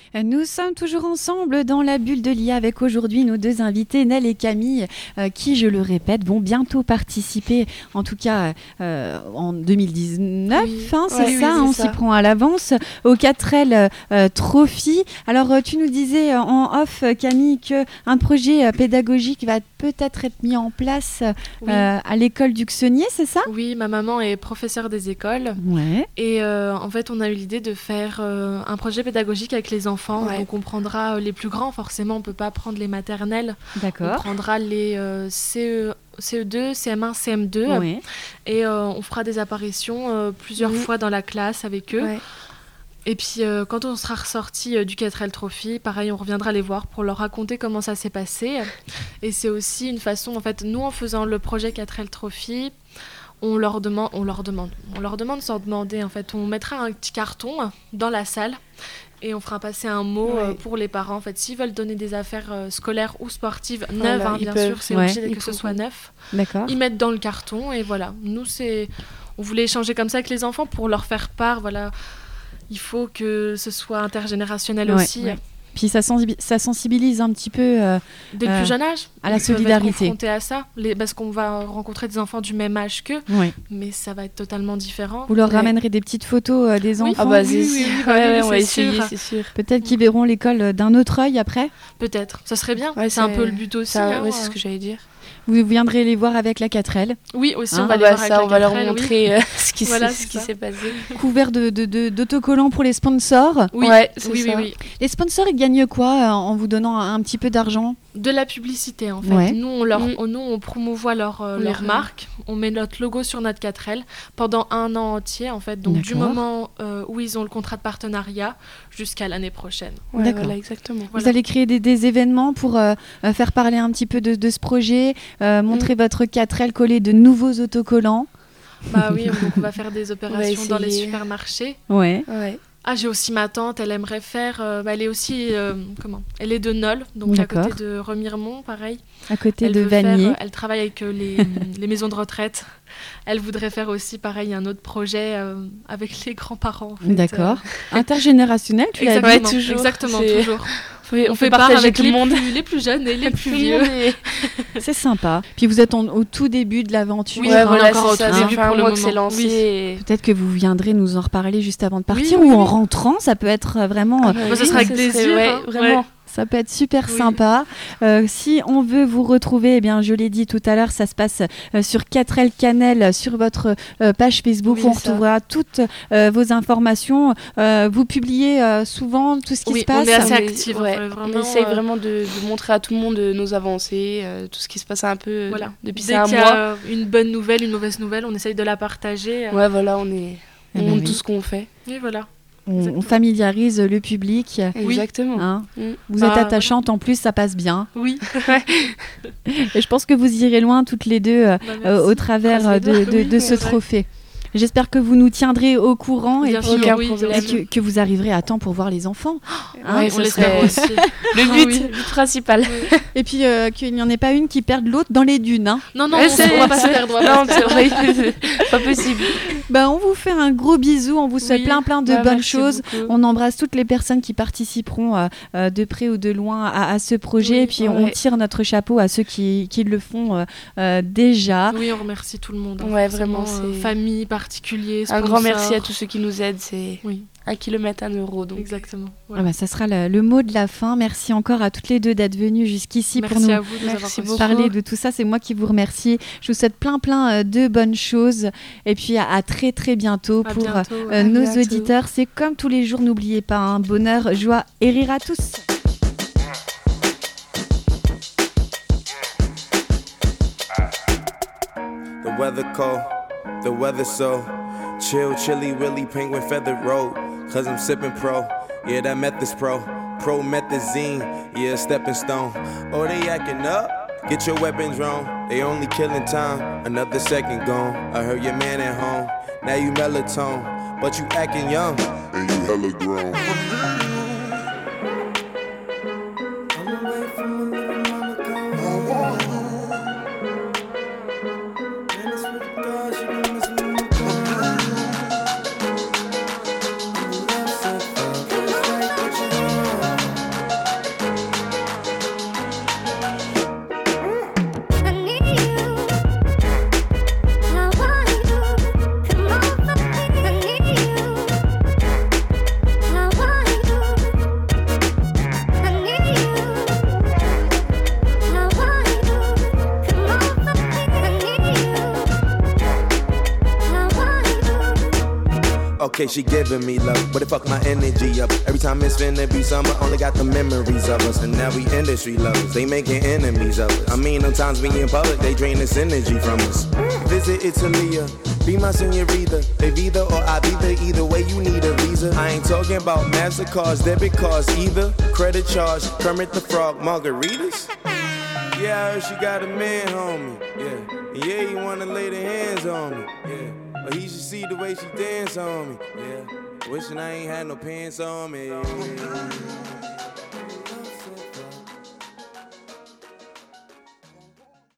Nous sommes toujours ensemble dans la bulle de l'I A avec aujourd'hui nos deux invités, Nel et Camille, euh, qui, je le répète, vont bientôt participer, en tout cas euh, en deux mille dix-neuf, oui. hein, c'est ouais, ça, oui, on s'y prend à l'avance, au quatre L euh, Trophy. Alors, euh, tu nous disais euh, en off, Camille, qu'un projet euh, pédagogique va peut-être être mis en place oui. euh, à l'école du Xenier, c'est ça ? Oui, ma maman est professeure des écoles. Ouais. Et euh, en fait, on a eu l'idée de faire euh, un projet pédagogique avec les enfants. Ouais. Donc, on prendra euh, les plus grands, forcément, on ne peut pas prendre les maternelles. D'accord. On prendra les euh, C E, C E deux, C M un, C M deux. Ouais. Et euh, on fera des apparitions euh, plusieurs oui. fois dans la classe avec eux. Ouais. Et puis, euh, quand on sera ressorti euh, du quatre L Trophy, pareil, on reviendra les voir pour leur raconter comment ça s'est passé. Et c'est aussi une façon, en fait, nous, en faisant le projet quatre L Trophy, on leur demande, on leur demande, on leur demande sans demander, en fait. On mettra un petit carton dans la salle et on fera passer un mot ouais. euh, pour les parents. En fait, s'ils veulent donner des affaires euh, scolaires ou sportives neuves, voilà, hein, bien peuvent, sûr, c'est ouais. obligé que ce soit neuf. D'accord. Ils mettent dans le carton et voilà. Nous, c'est, on voulait échanger comme ça avec les enfants pour leur faire part, voilà. Il faut que ce soit intergénérationnel ouais, aussi. Ouais. Puis ça, sensibi- ça sensibilise un petit peu euh, dès le euh, plus jeune âge à la solidarité. Confronté à ça, les, parce qu'on va rencontrer des enfants du même âge qu'eux, ouais. mais ça va être totalement différent. Vous leur ouais. ramènerez des petites photos euh, des oui. enfants. Ah bah c'est sûr. Oui, oui, ouais, oui, ouais, on va c'est essayer, sûr. c'est sûr. Peut-être qu'ils verront l'école d'un autre œil après. Peut-être, ça serait bien. Ouais, c'est, c'est un peu le but aussi. Ça, hein, ouais, c'est ce que j'allais dire. Vous viendrez les voir avec la quatre L. Oui, aussi, hein on va ah les bah voir ça, avec la on va leur quatre L, montrer oui. euh, ce qui, voilà, ce qui s'est passé. Couvert de, de, de, d'autocollants pour les sponsors. Oui, ouais, c'est oui, ça. Oui, oui. Les sponsors, ils gagnent quoi euh, en vous donnant un, un petit peu d'argent ? De la publicité, en fait. Ouais. Nous, on, leur, mmh. on, nous, on promouvoit leur, euh, leur marque. On met notre logo sur notre quatre L pendant un an entier, en fait. Donc, D'accord. du moment euh, où ils ont le contrat de partenariat jusqu'à l'année prochaine. Ouais, D'accord. Voilà, exactement. Vous allez créer des, des événements pour euh, faire parler un petit peu de, de ce projet, euh, montrer mmh. votre quatre L, coller de nouveaux autocollants. Bah oui, donc on va faire des opérations dans les supermarchés. Ouais. ouais. Ah, j'ai aussi ma tante, elle aimerait faire... Euh, bah, elle est aussi... Euh, comment Elle est de Nol, donc D'accord. à côté de Remiremont, pareil. À côté elle de Vanier. Faire, elle travaille avec euh, les, les maisons de retraite. Elle voudrait faire aussi, pareil, un autre projet euh, avec les grands-parents. En fait. D'accord. Euh... Intergénérationnel, tu l'as dit. Ouais, toujours. Exactement, c'est... toujours. Oui, on, on fait part avec tout le les, monde. Plus, les plus jeunes et les plus vieux. C'est sympa. Puis vous êtes en, au tout début de l'aventure. Oui, ouais, voilà, encore c'est au ça. tout début pour le moment. C'est lancé. Oui. Et... Peut-être que vous viendrez nous en reparler juste avant de partir oui, ou oui, en oui. rentrant. Ça peut être vraiment... Ah, bah, oui, ça sera avec plaisir. Ouais, hein. vraiment. Ouais. Ça peut être super oui. sympa. Euh, si on veut vous retrouver, eh bien, je l'ai dit tout à l'heure, ça se passe euh, sur quatre L Cannelle, sur votre euh, page Facebook. Oui, on retrouvera toutes euh, vos informations. Euh, vous publiez euh, souvent tout ce qui oui, se passe. On est assez actifs. Ouais, ouais, vraiment, on essaye euh... vraiment de, de montrer à tout le monde nos avancées, euh, tout ce qui se passe un peu voilà. depuis Dès un qu'il mois. Y a une bonne nouvelle, une mauvaise nouvelle, on essaye de la partager. Euh... Ouais, voilà, on est, on eh ben montre oui. tout ce qu'on fait. Et voilà. On, on familiarise le public. Exactement. Hein mmh. Vous bah, êtes attachante, voilà. En plus, ça passe bien. Oui. Et je pense que vous irez loin toutes les deux euh, bah, euh, au travers de, de, de, de ce trophée. J'espère que vous nous tiendrez au courant et, puis, aucun oui, problème. et que, que vous arriverez à temps pour voir les enfants. Hein, ouais, on l'espère aussi. Le but, ah, oui. but principal. Oui. Et puis euh, qu'il n'y en ait pas une qui perde l'autre dans les dunes. Hein. Non, non, on ne va pas se perdre. Non, c'est vrai, pas possible. Bah, on vous fait un gros bisou, on vous souhaite oui. plein plein de ouais, bonnes choses. Beaucoup. On embrasse toutes les personnes qui participeront euh, euh, de près ou de loin à, à ce projet. Oui, et puis ouais. on tire notre chapeau à ceux qui, qui le font euh, euh, déjà. Oui, on remercie tout le monde. Ouais, vraiment. Euh, famille, particuliers, un grand merci à tous ceux qui nous aident. C'est oui. un kilomètre, un euro. Donc. Exactement. Voilà. Ah bah, ça sera le, le mot de la fin. Merci encore à toutes les deux d'être venues jusqu'ici merci pour nous à vous de merci avoir parler de tout ça. C'est moi qui vous remercie. Je vous souhaite plein plein de bonnes choses. Et puis à, à très très bientôt à pour bientôt, euh, ouais. nos bientôt. auditeurs. C'est comme tous les jours, n'oubliez pas, hein, bonheur, joie et rire à tous. The weather cold, the weather so chill, chilly, willy, penguin feather road. Cause I'm sipping pro, yeah, that meth is pro. Promethazine, yeah, stepping stone. Oh, they acting up, get your weapons wrong. They only killing time, another second gone. I heard your man at home, now you melatonin, but you acting young, and you hella grown. Okay, she giving me love, but it fuck my energy up. Every time it's finna be summer, only got the memories of us. And now we industry lovers, they making enemies of us. I mean, sometimes we in public, they drain this energy from us. Visit Italia, be my senorita. They either or I be there, either way you need a visa. I ain't talking about MasterCards, debit cards either. Credit charge, Kermit the Frog, margaritas. Yeah, I heard she got a man, homie. Yeah, yeah, he wanna lay their hands on me. Yeah, but he should see the way she dance on me. Yeah, wishing I ain't had no pants on me.